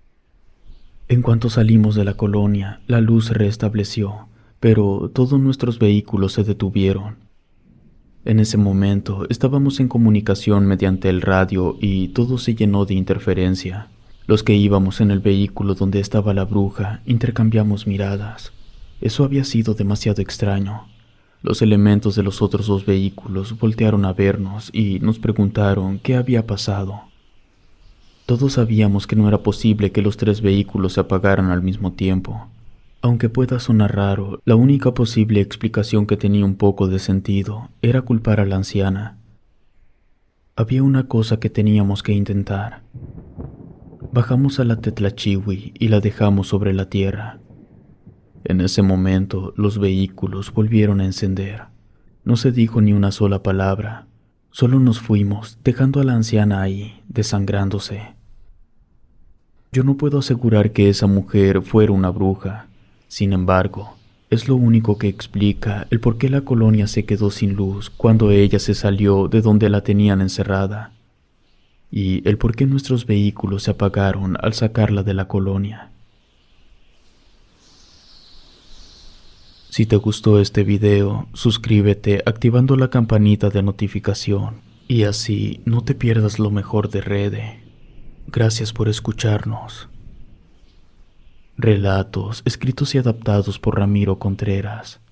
En cuanto salimos de la colonia, la luz se restableció, pero todos nuestros vehículos se detuvieron. En ese momento estábamos en comunicación mediante el radio y todo se llenó de interferencia. Los que íbamos en el vehículo donde estaba la bruja intercambiamos miradas. Eso había sido demasiado extraño. Los elementos de los otros dos vehículos voltearon a vernos y nos preguntaron qué había pasado. Todos sabíamos que no era posible que los tres vehículos se apagaran al mismo tiempo. Aunque pueda sonar raro, la única posible explicación que tenía un poco de sentido era culpar a la anciana. Había una cosa que teníamos que intentar. Bajamos a la Tetlachiwi y la dejamos sobre la tierra. En ese momento, los vehículos volvieron a encender. No se dijo ni una sola palabra. Solo nos fuimos, dejando a la anciana ahí, desangrándose. Yo no puedo asegurar que esa mujer fuera una bruja. Sin embargo, es lo único que explica el por qué la colonia se quedó sin luz cuando ella se salió de donde la tenían encerrada, y el por qué nuestros vehículos se apagaron al sacarla de la colonia. Si te gustó este video, suscríbete activando la campanita de notificación y así no te pierdas lo mejor de Rede. Gracias por escucharnos. Relatos escritos y adaptados por Ramiro Contreras.